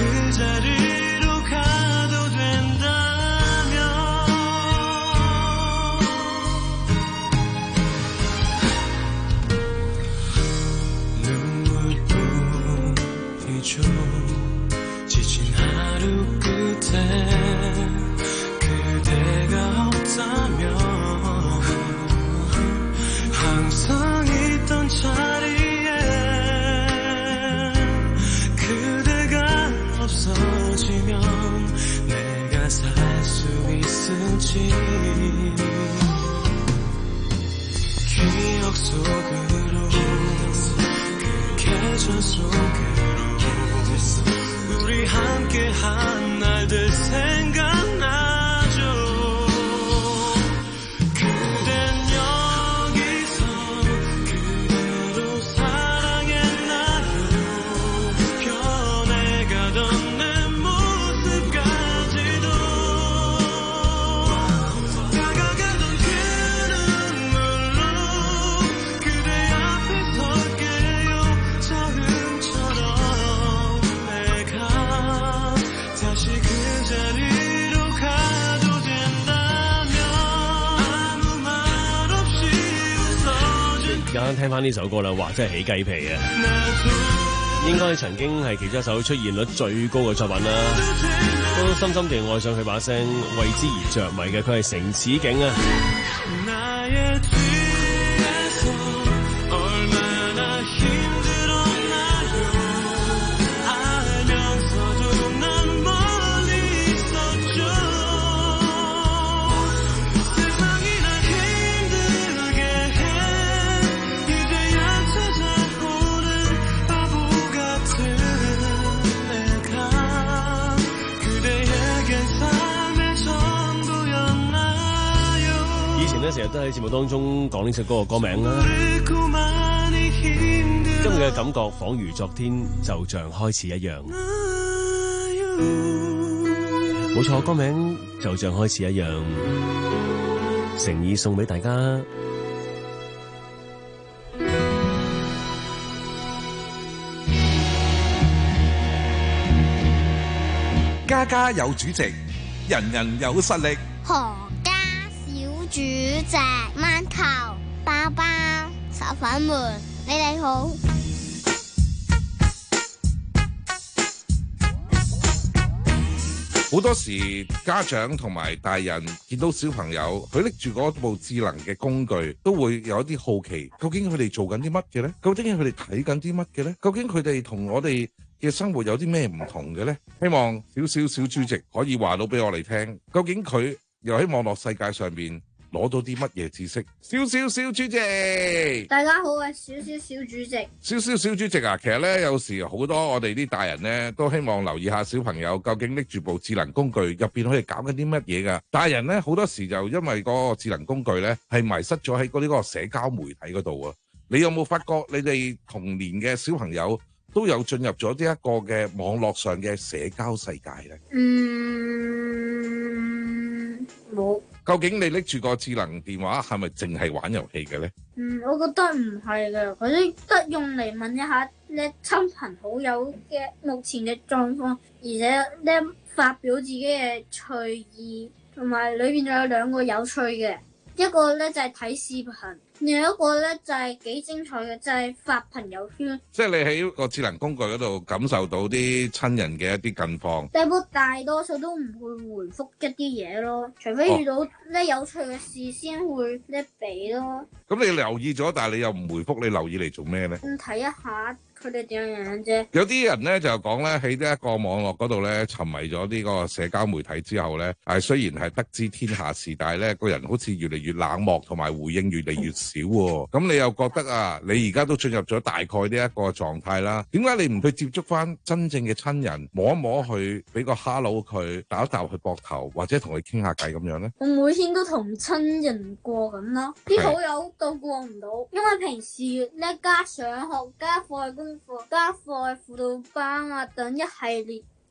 그 자리로 가도 된다면 눈물뿐이죠. 지친 하루 끝에 그대가 없다면 항상 있던 자리에 그대가 없어지면 내가 살 수 있을지 기억 속으로 그 계절 속으로 우리 함께한 날들 생각나죠. 그댄 여기서 그대로 사랑했나요? 변해가던 내 모습까지도 다가가던 그 눈물로 그대 앞에 설게요. 처음처럼 내가 다시 그 자리로 가도 된다면 아무 말 없이 웃어준 而家聽翻呢首歌啦，哇！真係起雞皮啊！應該曾經係其中一首出現率最高嘅作品啦，都深深地愛上佢把聲，為之而着迷嘅佢係城此景啊！ 나의 뒤에서 얼마나 힘들었나요? 알면서도 난 멀리 있었죠. 세상이 날 힘들게 해 이제야 찾아오는 바보 같은 내가 그대에겐 삶의 전부였나요? 以前咧成日都喺節目當中講呢首歌嘅歌名啦， 그리고 많이 힘들었나요? 今日嘅感覺仿如昨天，就像開始一樣。冇錯，歌名就像開始一樣，誠意送俾大家。 家家有主席，人人有實力。 何家小主席，饅頭、包包、手粉們，你哋好。 好多時家長同埋大人見到小朋友佢拎住嗰部智能嘅工具，都會有一啲好奇，究竟佢哋做緊啲乜嘅呢？究竟佢哋睇緊啲乜嘅呢？究竟佢哋同我哋嘅生活有啲咩唔同嘅呢？希望少少小主席可以話到俾我哋聽，究竟佢又喺網絡世界上面攞到啲乜嘢知識？少少小主席， 大家好，我係少少小主席。 少少小主席啊，其實咧有時好多我哋啲大人咧都希望留意下小朋友究竟拎住部智能工具入邊佢哋搞緊啲乜嘢㗎。大人咧好多時就因為嗰個智能工具咧係迷失咗喺嗰啲嗰個社交媒體嗰度啊。你有冇發覺你哋童年嘅小朋友都有進入咗呢一個嘅網絡上嘅社交世界咧？ 嗯，冇。 究竟你拎住個智能電話係咪淨係玩遊戲嘅咧？ 嗯，我覺得唔係嘅，佢都得用嚟問一下咧親朋好友嘅目前嘅狀況，而且咧發表自己嘅趣意，同埋裏邊仲有兩個有趣嘅，一個咧就係睇視頻。另一個咧就係幾精彩嘅，就係發朋友圈。 即係你喺個智能工具嗰度感受到啲親人嘅一啲近況。 但係大多數都唔會回覆一啲嘢咯，除非遇到咧有趣嘅事先會咧俾咯。 咁你留意咗，但係你又唔回覆，你留意嚟做咩咧？ 咁睇一下佢哋點樣啫。 有啲人咧就講咧喺呢一個網絡嗰度咧沉迷咗呢個社交媒體之後咧，係雖然係得知天下事，但係咧個人好似越嚟越冷漠，同埋回應越嚟越少喎。咁你又覺得啊，你而家都進入咗大概呢一個狀態啦。點解你唔去接觸翻真正嘅親人，摸一摸佢，俾個 hello 佢，打一打佢膊頭，或者同佢傾下偈咁樣咧？ 我每天都同親人過咁啦，啲好友都過唔到，因為平時咧加上學、加課外功課、加課外輔導班啊等一系列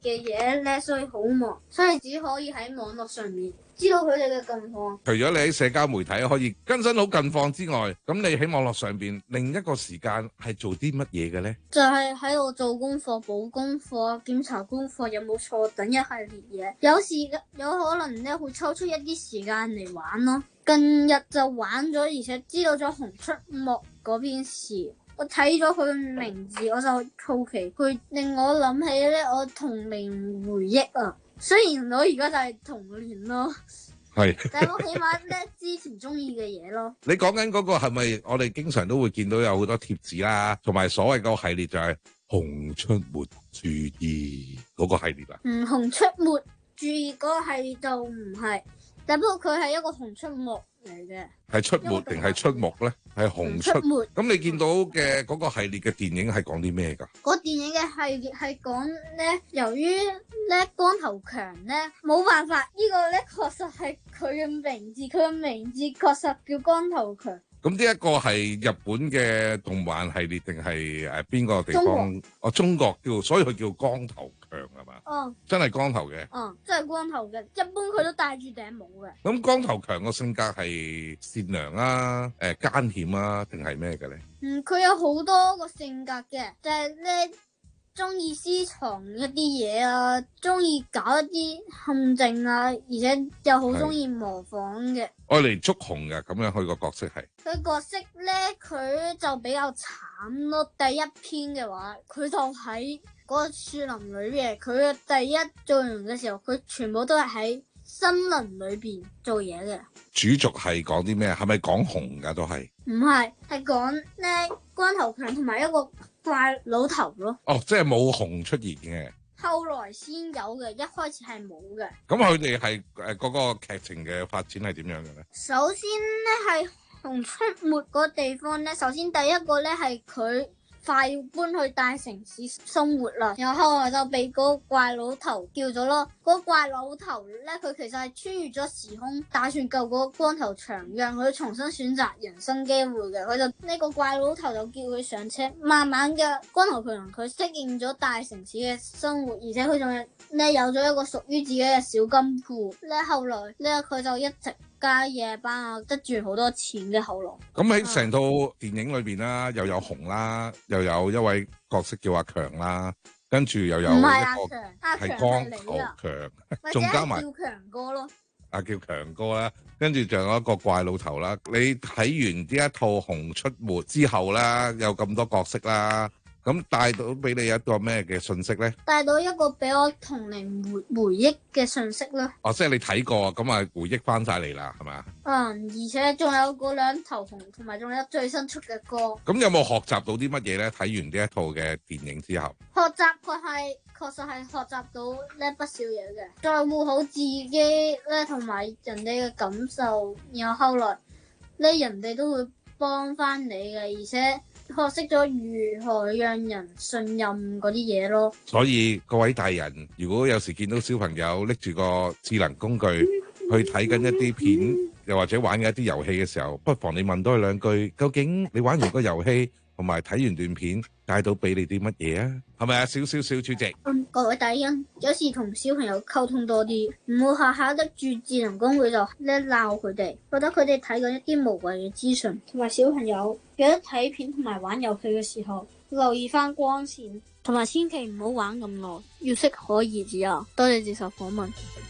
嘅嘢咧，所以好忙，所以只可以喺網絡上面知道佢哋嘅近況。 除咗你喺社交媒體可以更新好近況之外，咁你喺網絡上邊另一個時間係做啲乜嘢嘅呢？ 就係喺度做功課、補功課、檢查功課有冇錯等一系列嘢。有時有可能咧會抽出一啲時間嚟玩咯。近日就玩咗，而且知道咗熊出沒嗰邊事。我睇咗佢嘅名字，我就好奇，佢令我諗起咧我童年回憶啊。雖然我而家就係童年咯， 係， 但係我起碼咧之前中意嘅嘢咯。 你講緊嗰個係咪我哋經常都會見到有好多貼紙啦，同埋所謂個系列就係熊出沒注意嗰個系列啊？ 嗯，熊出沒注意嗰個系列就唔係，但不過佢係一個熊出沒嚟嘅。 係出沒定係出沒咧？係熊出沒。咁你見到嘅嗰個系列嘅電影係講啲咩㗎？ 嗰電影嘅系列係講咧，由於咧光頭強咧冇辦法，呢個咧確實係佢嘅名字，佢嘅名字確實叫光頭強。 咁呢一個係日本嘅動漫系列定係誒邊個地方？ 中國哦，中國叫，所以佢叫光頭強係嘛？ 哦， 真係光頭嘅。 哦，真係光頭嘅，一般佢都戴住頂帽嘅。 咁光頭強個性格係善良啊、誒奸險啊，定係咩嘅咧？ 嗯，佢有好多個性格嘅，就係咧中意私藏一啲嘢啊，中意搞一啲陷阱啊，而且又好中意模仿嘅。 愛嚟捉熊嘅，咁樣佢個角色係。 佢角色咧，佢就比較慘咯。第一篇嘅話，佢就喺嗰個樹林裏邊，佢嘅第一做完嘅時候，佢全部都係喺森林裏邊做嘢嘅。 主軸係講啲咩？係咪講熊噶都係？ 唔係，係講咧光頭強同埋一個怪老頭咯。 哦，即係冇熊出現嘅。 後來先有嘅，一開始係冇嘅。 咁佢哋係誒嗰個劇情嘅發展係點樣嘅咧？ 首先咧係熊出沒嗰地方咧，首先第一個咧係佢快要搬去大城市生活啦，然後後來就俾嗰個怪老頭叫咗咯。嗰個怪老頭咧，佢其實係穿越咗時空，打算救嗰個光頭強，讓佢重新選擇人生機會嘅。佢就呢、這個怪老頭就叫佢上車，慢慢嘅光頭強佢適應咗大城市嘅生活，而且佢仲係咧有咗一個屬於自己嘅小金庫。咧後來咧佢就一直加夜班啊，得住好多錢嘅後來。 咁喺成套電影裏邊啦，又有熊啦，又有一位角色叫阿強啦，跟住又有一個係光頭強，仲加埋叫強哥咯。 啊，叫強哥啦，跟住仲有一個怪老頭啦。你睇完呢一套《熊出沒》之後啦，有咁多角色啦。咁帶到俾你一個咩嘅信息咧？ 帶到一個俾我童年回回憶嘅信息咯。 哦，即係你睇過，咁啊回憶翻晒嚟啦，係嘛？ 嗯，而且仲有嗰兩頭熊，同埋仲有最新出嘅歌。 咁有冇學習到啲乜嘢咧？睇完呢一套嘅電影之後， 學習佢係確實係學習到呢不少嘢嘅，在乎好自己咧，同埋人哋嘅感受，然後後來咧人哋都會幫翻你嘅，而且學識咗如何讓人信任嗰啲嘢咯。 所以各位大人，如果有時見到小朋友拎住個智能工具去睇緊一啲片，又或者玩嘅一啲遊戲嘅時候，不妨你問多佢兩句，究竟你玩完個遊戲同埋睇完段片帶到俾你啲乜嘢啊？係咪啊？少少小主席。 嗯，各位大人，有時同小朋友溝通多啲，唔好下下得住智能工具就咧鬧佢哋，覺得佢哋睇緊一啲無謂嘅資訊。同埋小朋友記得睇片同埋玩遊戲嘅時候，留意翻光線，同埋千祈唔好玩咁耐，要適可而止啊！多謝接受訪問。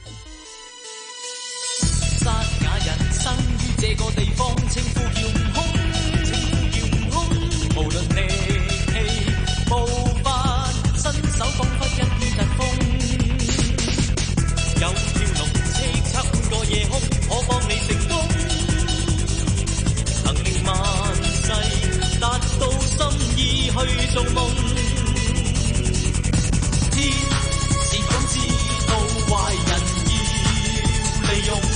沙啞人生於這個地方，稱呼叫悟空，稱呼叫悟空，無論力氣步伐，身手彷彿一於疾風。有條龍叱咤半個夜空，可幫你成功，能令萬世達到心意去做夢。天是總知道壞人要利用，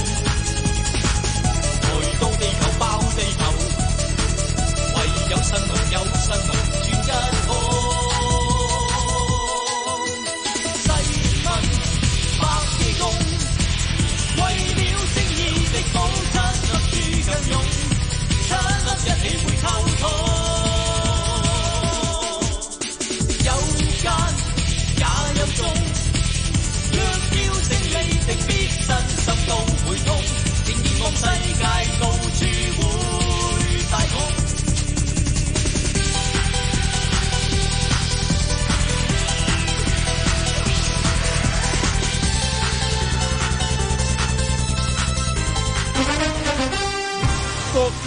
來到地球爆地球，唯有神龍有神龍轉一空。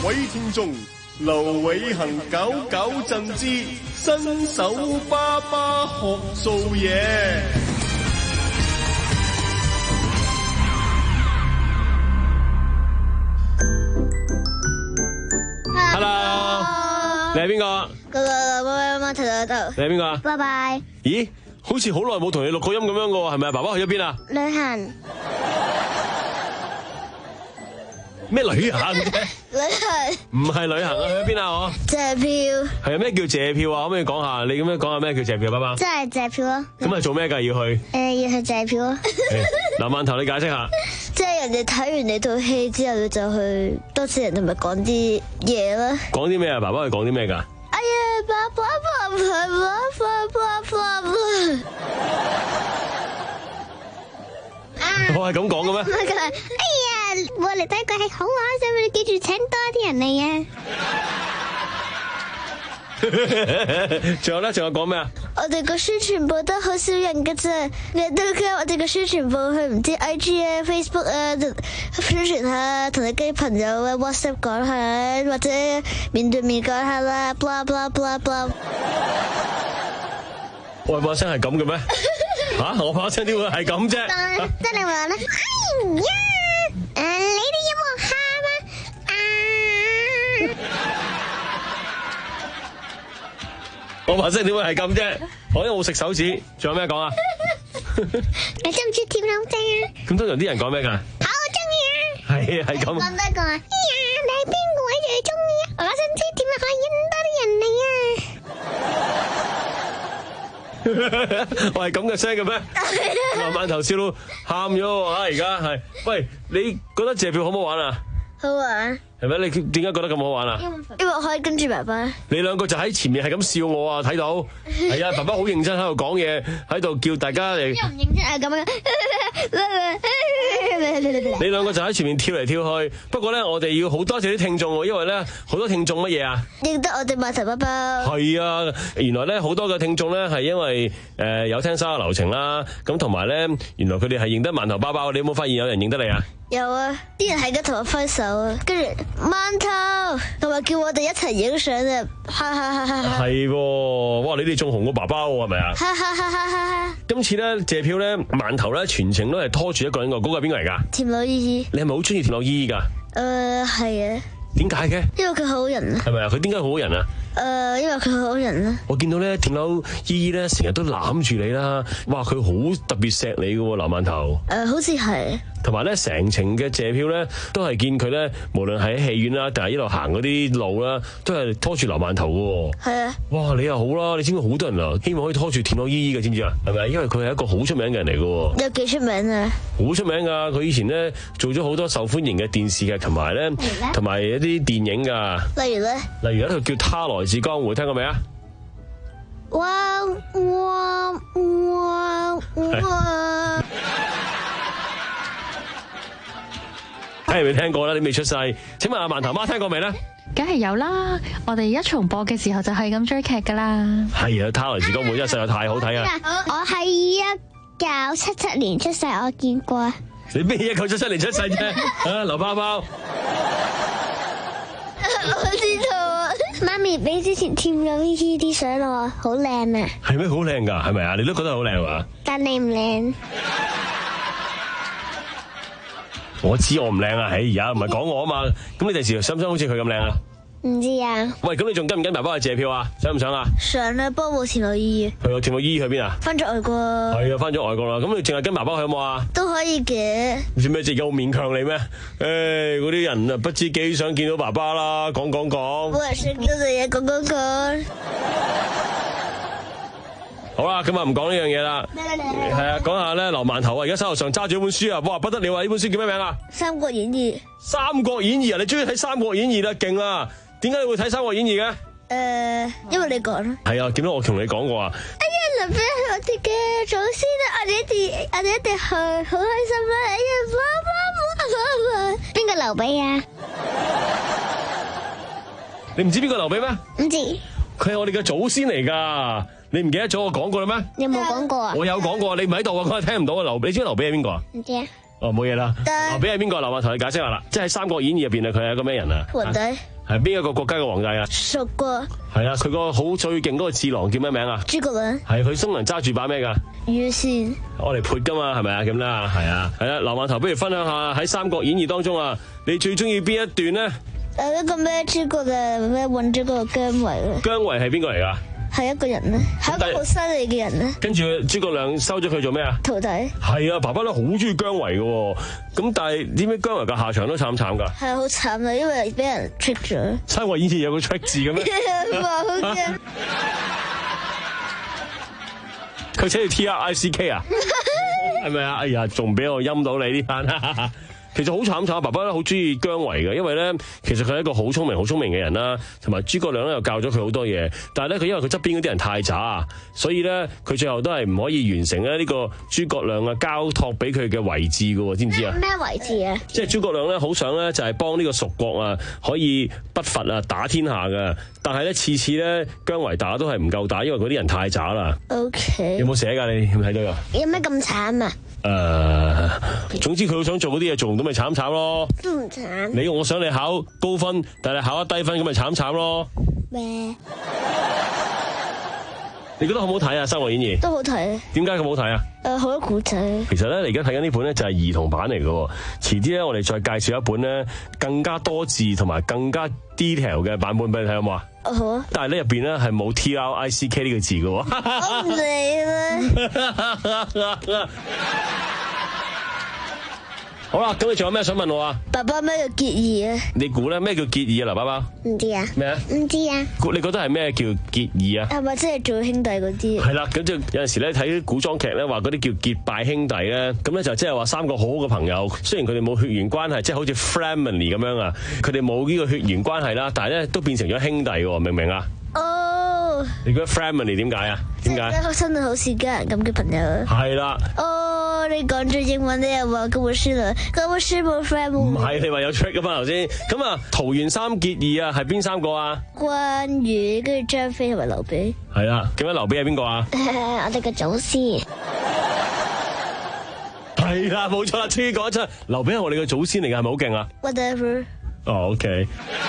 位聽眾，劉偉恒九九贈之新手爸爸學做嘢。 Hello，你係邊個？ 嗰個媽媽頭頭頭。 你係邊個啊？ 拜拜。 咦，好似好耐冇同你錄過音咁樣嘅喎，係咪啊？爸爸去咗邊啊？ 旅行。 咩旅行啫？ 旅行。 唔係旅行啊，去咗邊啊？我借票。 係啊，咩叫借票啊？可唔可以講下？你咁樣講下咩叫借票，爸爸？ 真係借票咯。 咁係做咩㗎？要去？ 誒，要去借票咯。 嗱，饅頭你解釋下。 即係人哋睇完你套戲之後，你就去多次人同埋講啲嘢啦。 講啲咩啊？爸爸去講啲咩㗎？ 哎呀，爸爸爸爸爸爸爸爸。 我係咁講嘅咩？ 哎呀，我嚟睇個戲好玩，所以你記住請多啲人嚟啊！ 仲有咧，仲有講咩啊？ 我哋個書全部都好少人嘅啫，你都睇我哋個書全部去唔知 I G 啊、Facebook 啊宣傳下，同你啲朋友啊 WhatsApp 講下，或者面對面講下啦，blah blah blah blah。 我把聲係咁嘅咩？吓，我把聲點會係咁啫？ 即係你話咧，哎呀，誒，你哋有冇喊啊？ 我把聲點會係咁啫？我因為冇食手指，仲有咩講啊？ 你中唔中意甜老仔啊？ 咁通常啲人講咩㗎？ 好中意啊！ 係係咁。 講得講啊！哎呀，你係邊個位最中意啊？我想知點樣可以引多啲人嚟啊！ 我係咁嘅聲嘅咩？慢慢頭笑到喊咗喎！而家係，喂，你覺得借票好唔好玩啊？ 好玩。 係咪？你點解覺得咁好玩啊？ 因為我可以跟住爸爸。 你兩個就喺前面係咁笑我啊！睇到係啊，爸爸好認真喺度講嘢，喺度叫大家嚟。 又唔認真啊咁樣。 你兩個就喺前面跳嚟跳去。不過咧，我哋要好多謝啲聽眾喎，因為咧好多聽眾乜嘢啊？ 認得我哋碼頭包包。 係啊，原來咧好多嘅聽眾咧係因為誒、呃、有聽生日流程啦，咁同埋咧原來佢哋係認得饅頭包包。你有冇發現有人認得你啊？ 有啊，啲人係咁同我揮手啊，跟住饅頭，同埋叫我哋一齊影相啊，哈哈哈哈哈！ 係喎，哇！你哋仲紅過爸爸喎，係咪啊？ 哈哈哈哈哈！ 今次咧借票咧，饅頭咧全程都係拖住一個人個，嗰、嗰個係邊個嚟㗎？ 甜柳依依。 你係咪好中意甜柳依依㗎？ 誒係啊。 點解嘅？ 因為佢好人啊。 係咪啊？佢點解好人啊？ 誒、呃，因為佢好人啊。 我見到咧甜柳依依咧成日都攬住你啦，哇！佢好特別錫你嘅喎，劉饅頭。誒、 呃，好似係。 同埋咧，成程嘅借票咧，都係見佢咧，無論喺戲院啦，定係一路行嗰啲路啦，都係拖住劉饅頭嘅。係啊！哇，你又好啦，你知唔知好多人啊，希望可以拖住甜柳依依嘅，知唔知啊？係咪？因為佢係一個好出名嘅人嚟嘅。 有幾出名啊？ 好出名噶，佢以前咧做咗好多受歡迎嘅電視劇，同埋咧，同埋一啲電影噶。例如咧？例如一套叫《他來自江湖》，聽過未啊？ 哇哇哇哇！ 聽未聽過啦？你未出世，請問阿饅頭媽聽過未咧？ 梗係有啦，我哋一重播嘅時候就係咁追劇噶啦。係啊，他來自江湖真係實在太好睇啊！ 我係一九七七年出世，我見過。 你咩一九七七年出世啫？啊，劉包包。 我知道啊，媽咪俾之前添咗呢啲相我，好靚啊！ 係咩好靚噶？係咪啊？你都覺得好靚嘛？ 但你唔靚。 我知我唔靚啊，唉，而家唔係講我啊嘛，咁你第時想唔想好似佢咁靚啊？ 唔知啊。 喂，咁你仲跟唔跟爸爸去借票啊？想唔想啊？ 想啊，不過冇甜柳依依。 係啊，甜柳依依去邊啊？ 翻咗外國。 係啊，翻咗外國啦。咁你淨係跟爸爸去好冇啊？ 都可以嘅。 唔知咩自己好勉強你咩？誒，嗰啲人啊，不知幾想見到爸爸啦，講講講。 我係想叫你嘢講講講。 好啦，今日唔講呢樣嘢啦，係啊，講下咧，劉饅頭啊，而家手頭上揸住一本書啊，哇，不得了啊！呢本書叫咩名啊？ 《三國演義》。《 三國演義》啊，你中意睇《三國演義》啦，勁啦！點解你會睇《三國演義》嘅？誒，因為你講啦。係啊，見到我同你講過啊。 哎呀，林飛係我哋嘅祖先啊！我哋一定，我哋一定去，好開心啦！哎呀，媽媽媽媽，邊個劉備啊？ 你唔知邊個劉備咩？ 唔知。 佢係我哋嘅祖先嚟噶。你唔記得咗我講過啦咩？ 你有冇講過啊？ 我有講過，你唔喺度啊，佢係聽唔到啊。劉備，你知唔知劉備係邊個啊？ 唔知啊。 哦，冇嘢啦。劉備係邊個？劉華同你解釋下啦。即係《三國演義》入邊啊，佢係一個咩人啊？ 皇帝。 係邊一個國家嘅皇帝啊？ 蜀國。 係啊，佢個好最勁嗰個智囊叫咩名啊？ 諸葛亮。 係佢松人揸住把咩㗎？ 羽扇。 我嚟潑㗎嘛，係咪啊？咁啦，係啊，係啊。劉華頭，不如分享下喺《三國演義》當中啊，你最中意邊一段咧？ 誒，一個咩諸葛亮咩揾咗個姜維咧？ 姜維係邊個嚟㗎？ 係一個人咧，係一個好犀利嘅人咧。跟住諸葛亮收咗佢做咩啊？ 徒弟。 係啊，爸爸咧好中意姜維嘅，咁但係點解姜維嘅下場都慘慘㗎？ 係好慘啊，因為俾人 trick 咗。 三國演義有個 trick 字嘅咩？ 好嘅。 佢寫住 T R I C K 啊？係咪啊？哎呀，仲俾我陰到你呢班。其實好慘慘，爸爸咧好中意姜維嘅，因為咧其實佢係一個好聰明、好聰明嘅人啦，同埋諸葛亮咧又教咗佢好多嘢。但係咧佢因為佢側邊嗰啲人太渣，所以咧佢最後都係唔可以完成咧呢個諸葛亮啊交託俾佢嘅遺志嘅，知唔知啊？ 咩遺志啊？ 即係諸葛亮咧好想咧就係幫呢個蜀國啊可以不伐啊打天下嘅，但係咧次次咧姜維打都係唔夠打，因為嗰啲人太渣啦。 O K。 有冇寫㗎？你有冇睇到啊？ 有咩咁慘啊？ 誒、呃，總之佢好想做嗰啲嘢做唔到咪慘慘咯。 都唔慘。 你我想你考高分，但係考得低分咁咪慘慘咯。 咩？ 你覺得好唔好睇啊？《三國演義》 都好睇。點解咁好睇啊？ 誒、呃，好多古仔。 其實咧，你而家睇緊呢本咧就係兒童版嚟嘅。遲啲咧，我哋再介紹一本咧更加多字同埋更加 detail 嘅版本俾你睇，好唔好啊？好啊。但係咧入邊咧係冇 T R I C K 呢個字嘅。 我唔理啦。 好啦，咁你仲有咩想問我啊？ 爸爸咩叫結義啊？ 你估咧咩叫結義啊？劉爸爸唔知啊？ 咩啊？ 唔知啊？ 你覺得係咩叫結義啊？ 係咪即係做兄弟嗰啲？ 係啦，咁就有陣時咧睇啲古裝劇咧話嗰啲叫結拜兄弟咧，咁咧就即係話三個好好嘅朋友，雖然佢哋冇血緣關係，即係好似 family 咁樣啊，佢哋冇呢個血緣關係啦，但係咧都變成咗兄弟喎，明唔明啊？哦，你覺得 family 點解啊？點解？ 真係好似家人咁嘅朋友。係啦。 哦，你講咗英文，你又話跟我輸啦，跟我輸冇 friend 唔係，你話有 trick 噶嘛頭先？咁啊，桃園三結義啊，係邊三個啊？ 關羽，跟住張飛同埋劉備。 係啦，咁樣劉備係邊個啊？ 我哋嘅祖先。 係啦，冇錯啦，終於講得出，劉備係我哋嘅祖先嚟嘅，係咪好勁啊 ？Whatever。 哦 ，OK。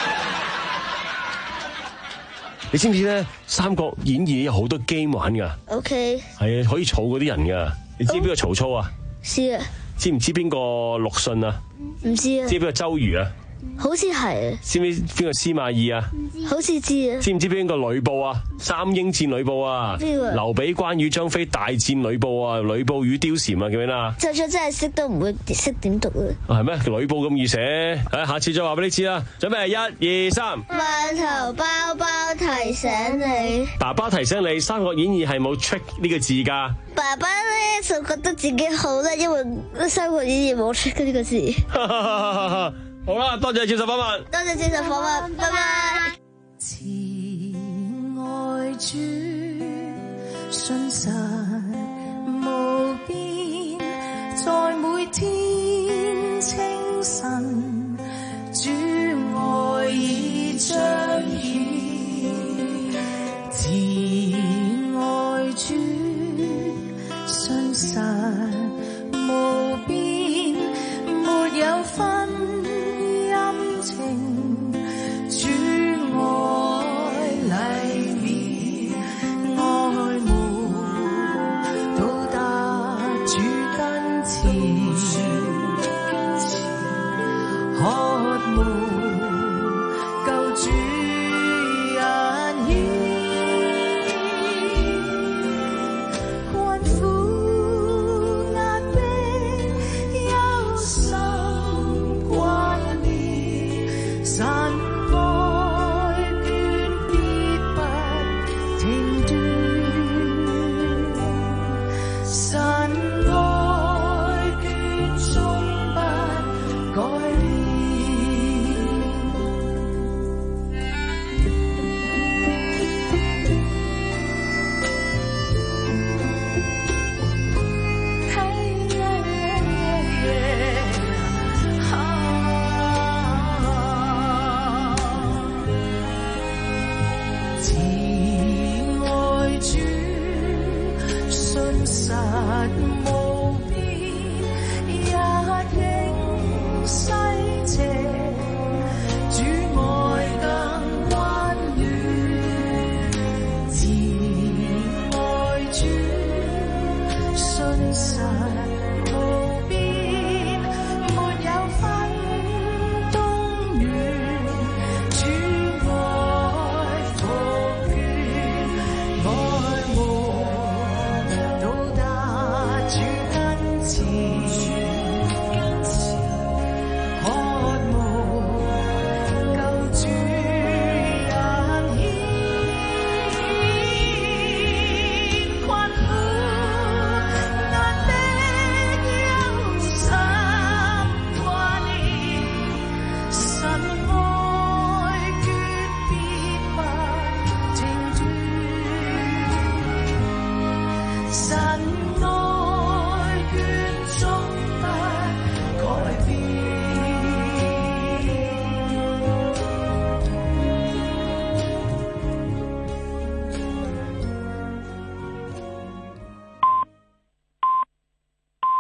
你知唔知咧《三國演義》有好多 game 玩噶 ？OK。 係啊，可以儲嗰啲人噶。你知邊個曹操啊？ 知啊。 知唔知邊個陸遜啊？ 唔知啊。 知邊個周瑜啊？ 好似係。 知唔知邊個司馬懿啊？ 好似知啊。 知唔知邊個呂布啊？三英戰呂布啊？邊個？劉備、關羽、張飛大戰呂布啊！呂布與貂蟬啊，叫咩啊？ 就算真係識都唔會識點讀啊。 係咩？呂布咁易寫？誒，下次再話俾你知啦。準備一二三。 饅頭包包提醒你。 爸爸提醒你，《三國演義》係冇 trick 呢個字噶。 爸爸咧就覺得自己好啦，因為《三國演義》冇 trick 呢個字。 好啦，多謝接受訪問。 多謝接受訪問，拜拜。 慈愛主，信實無邊，在每天清晨，主愛已彰顯。慈愛主，信實無邊，沒有分陰晴，主愛禮面，愛慕到達主跟前。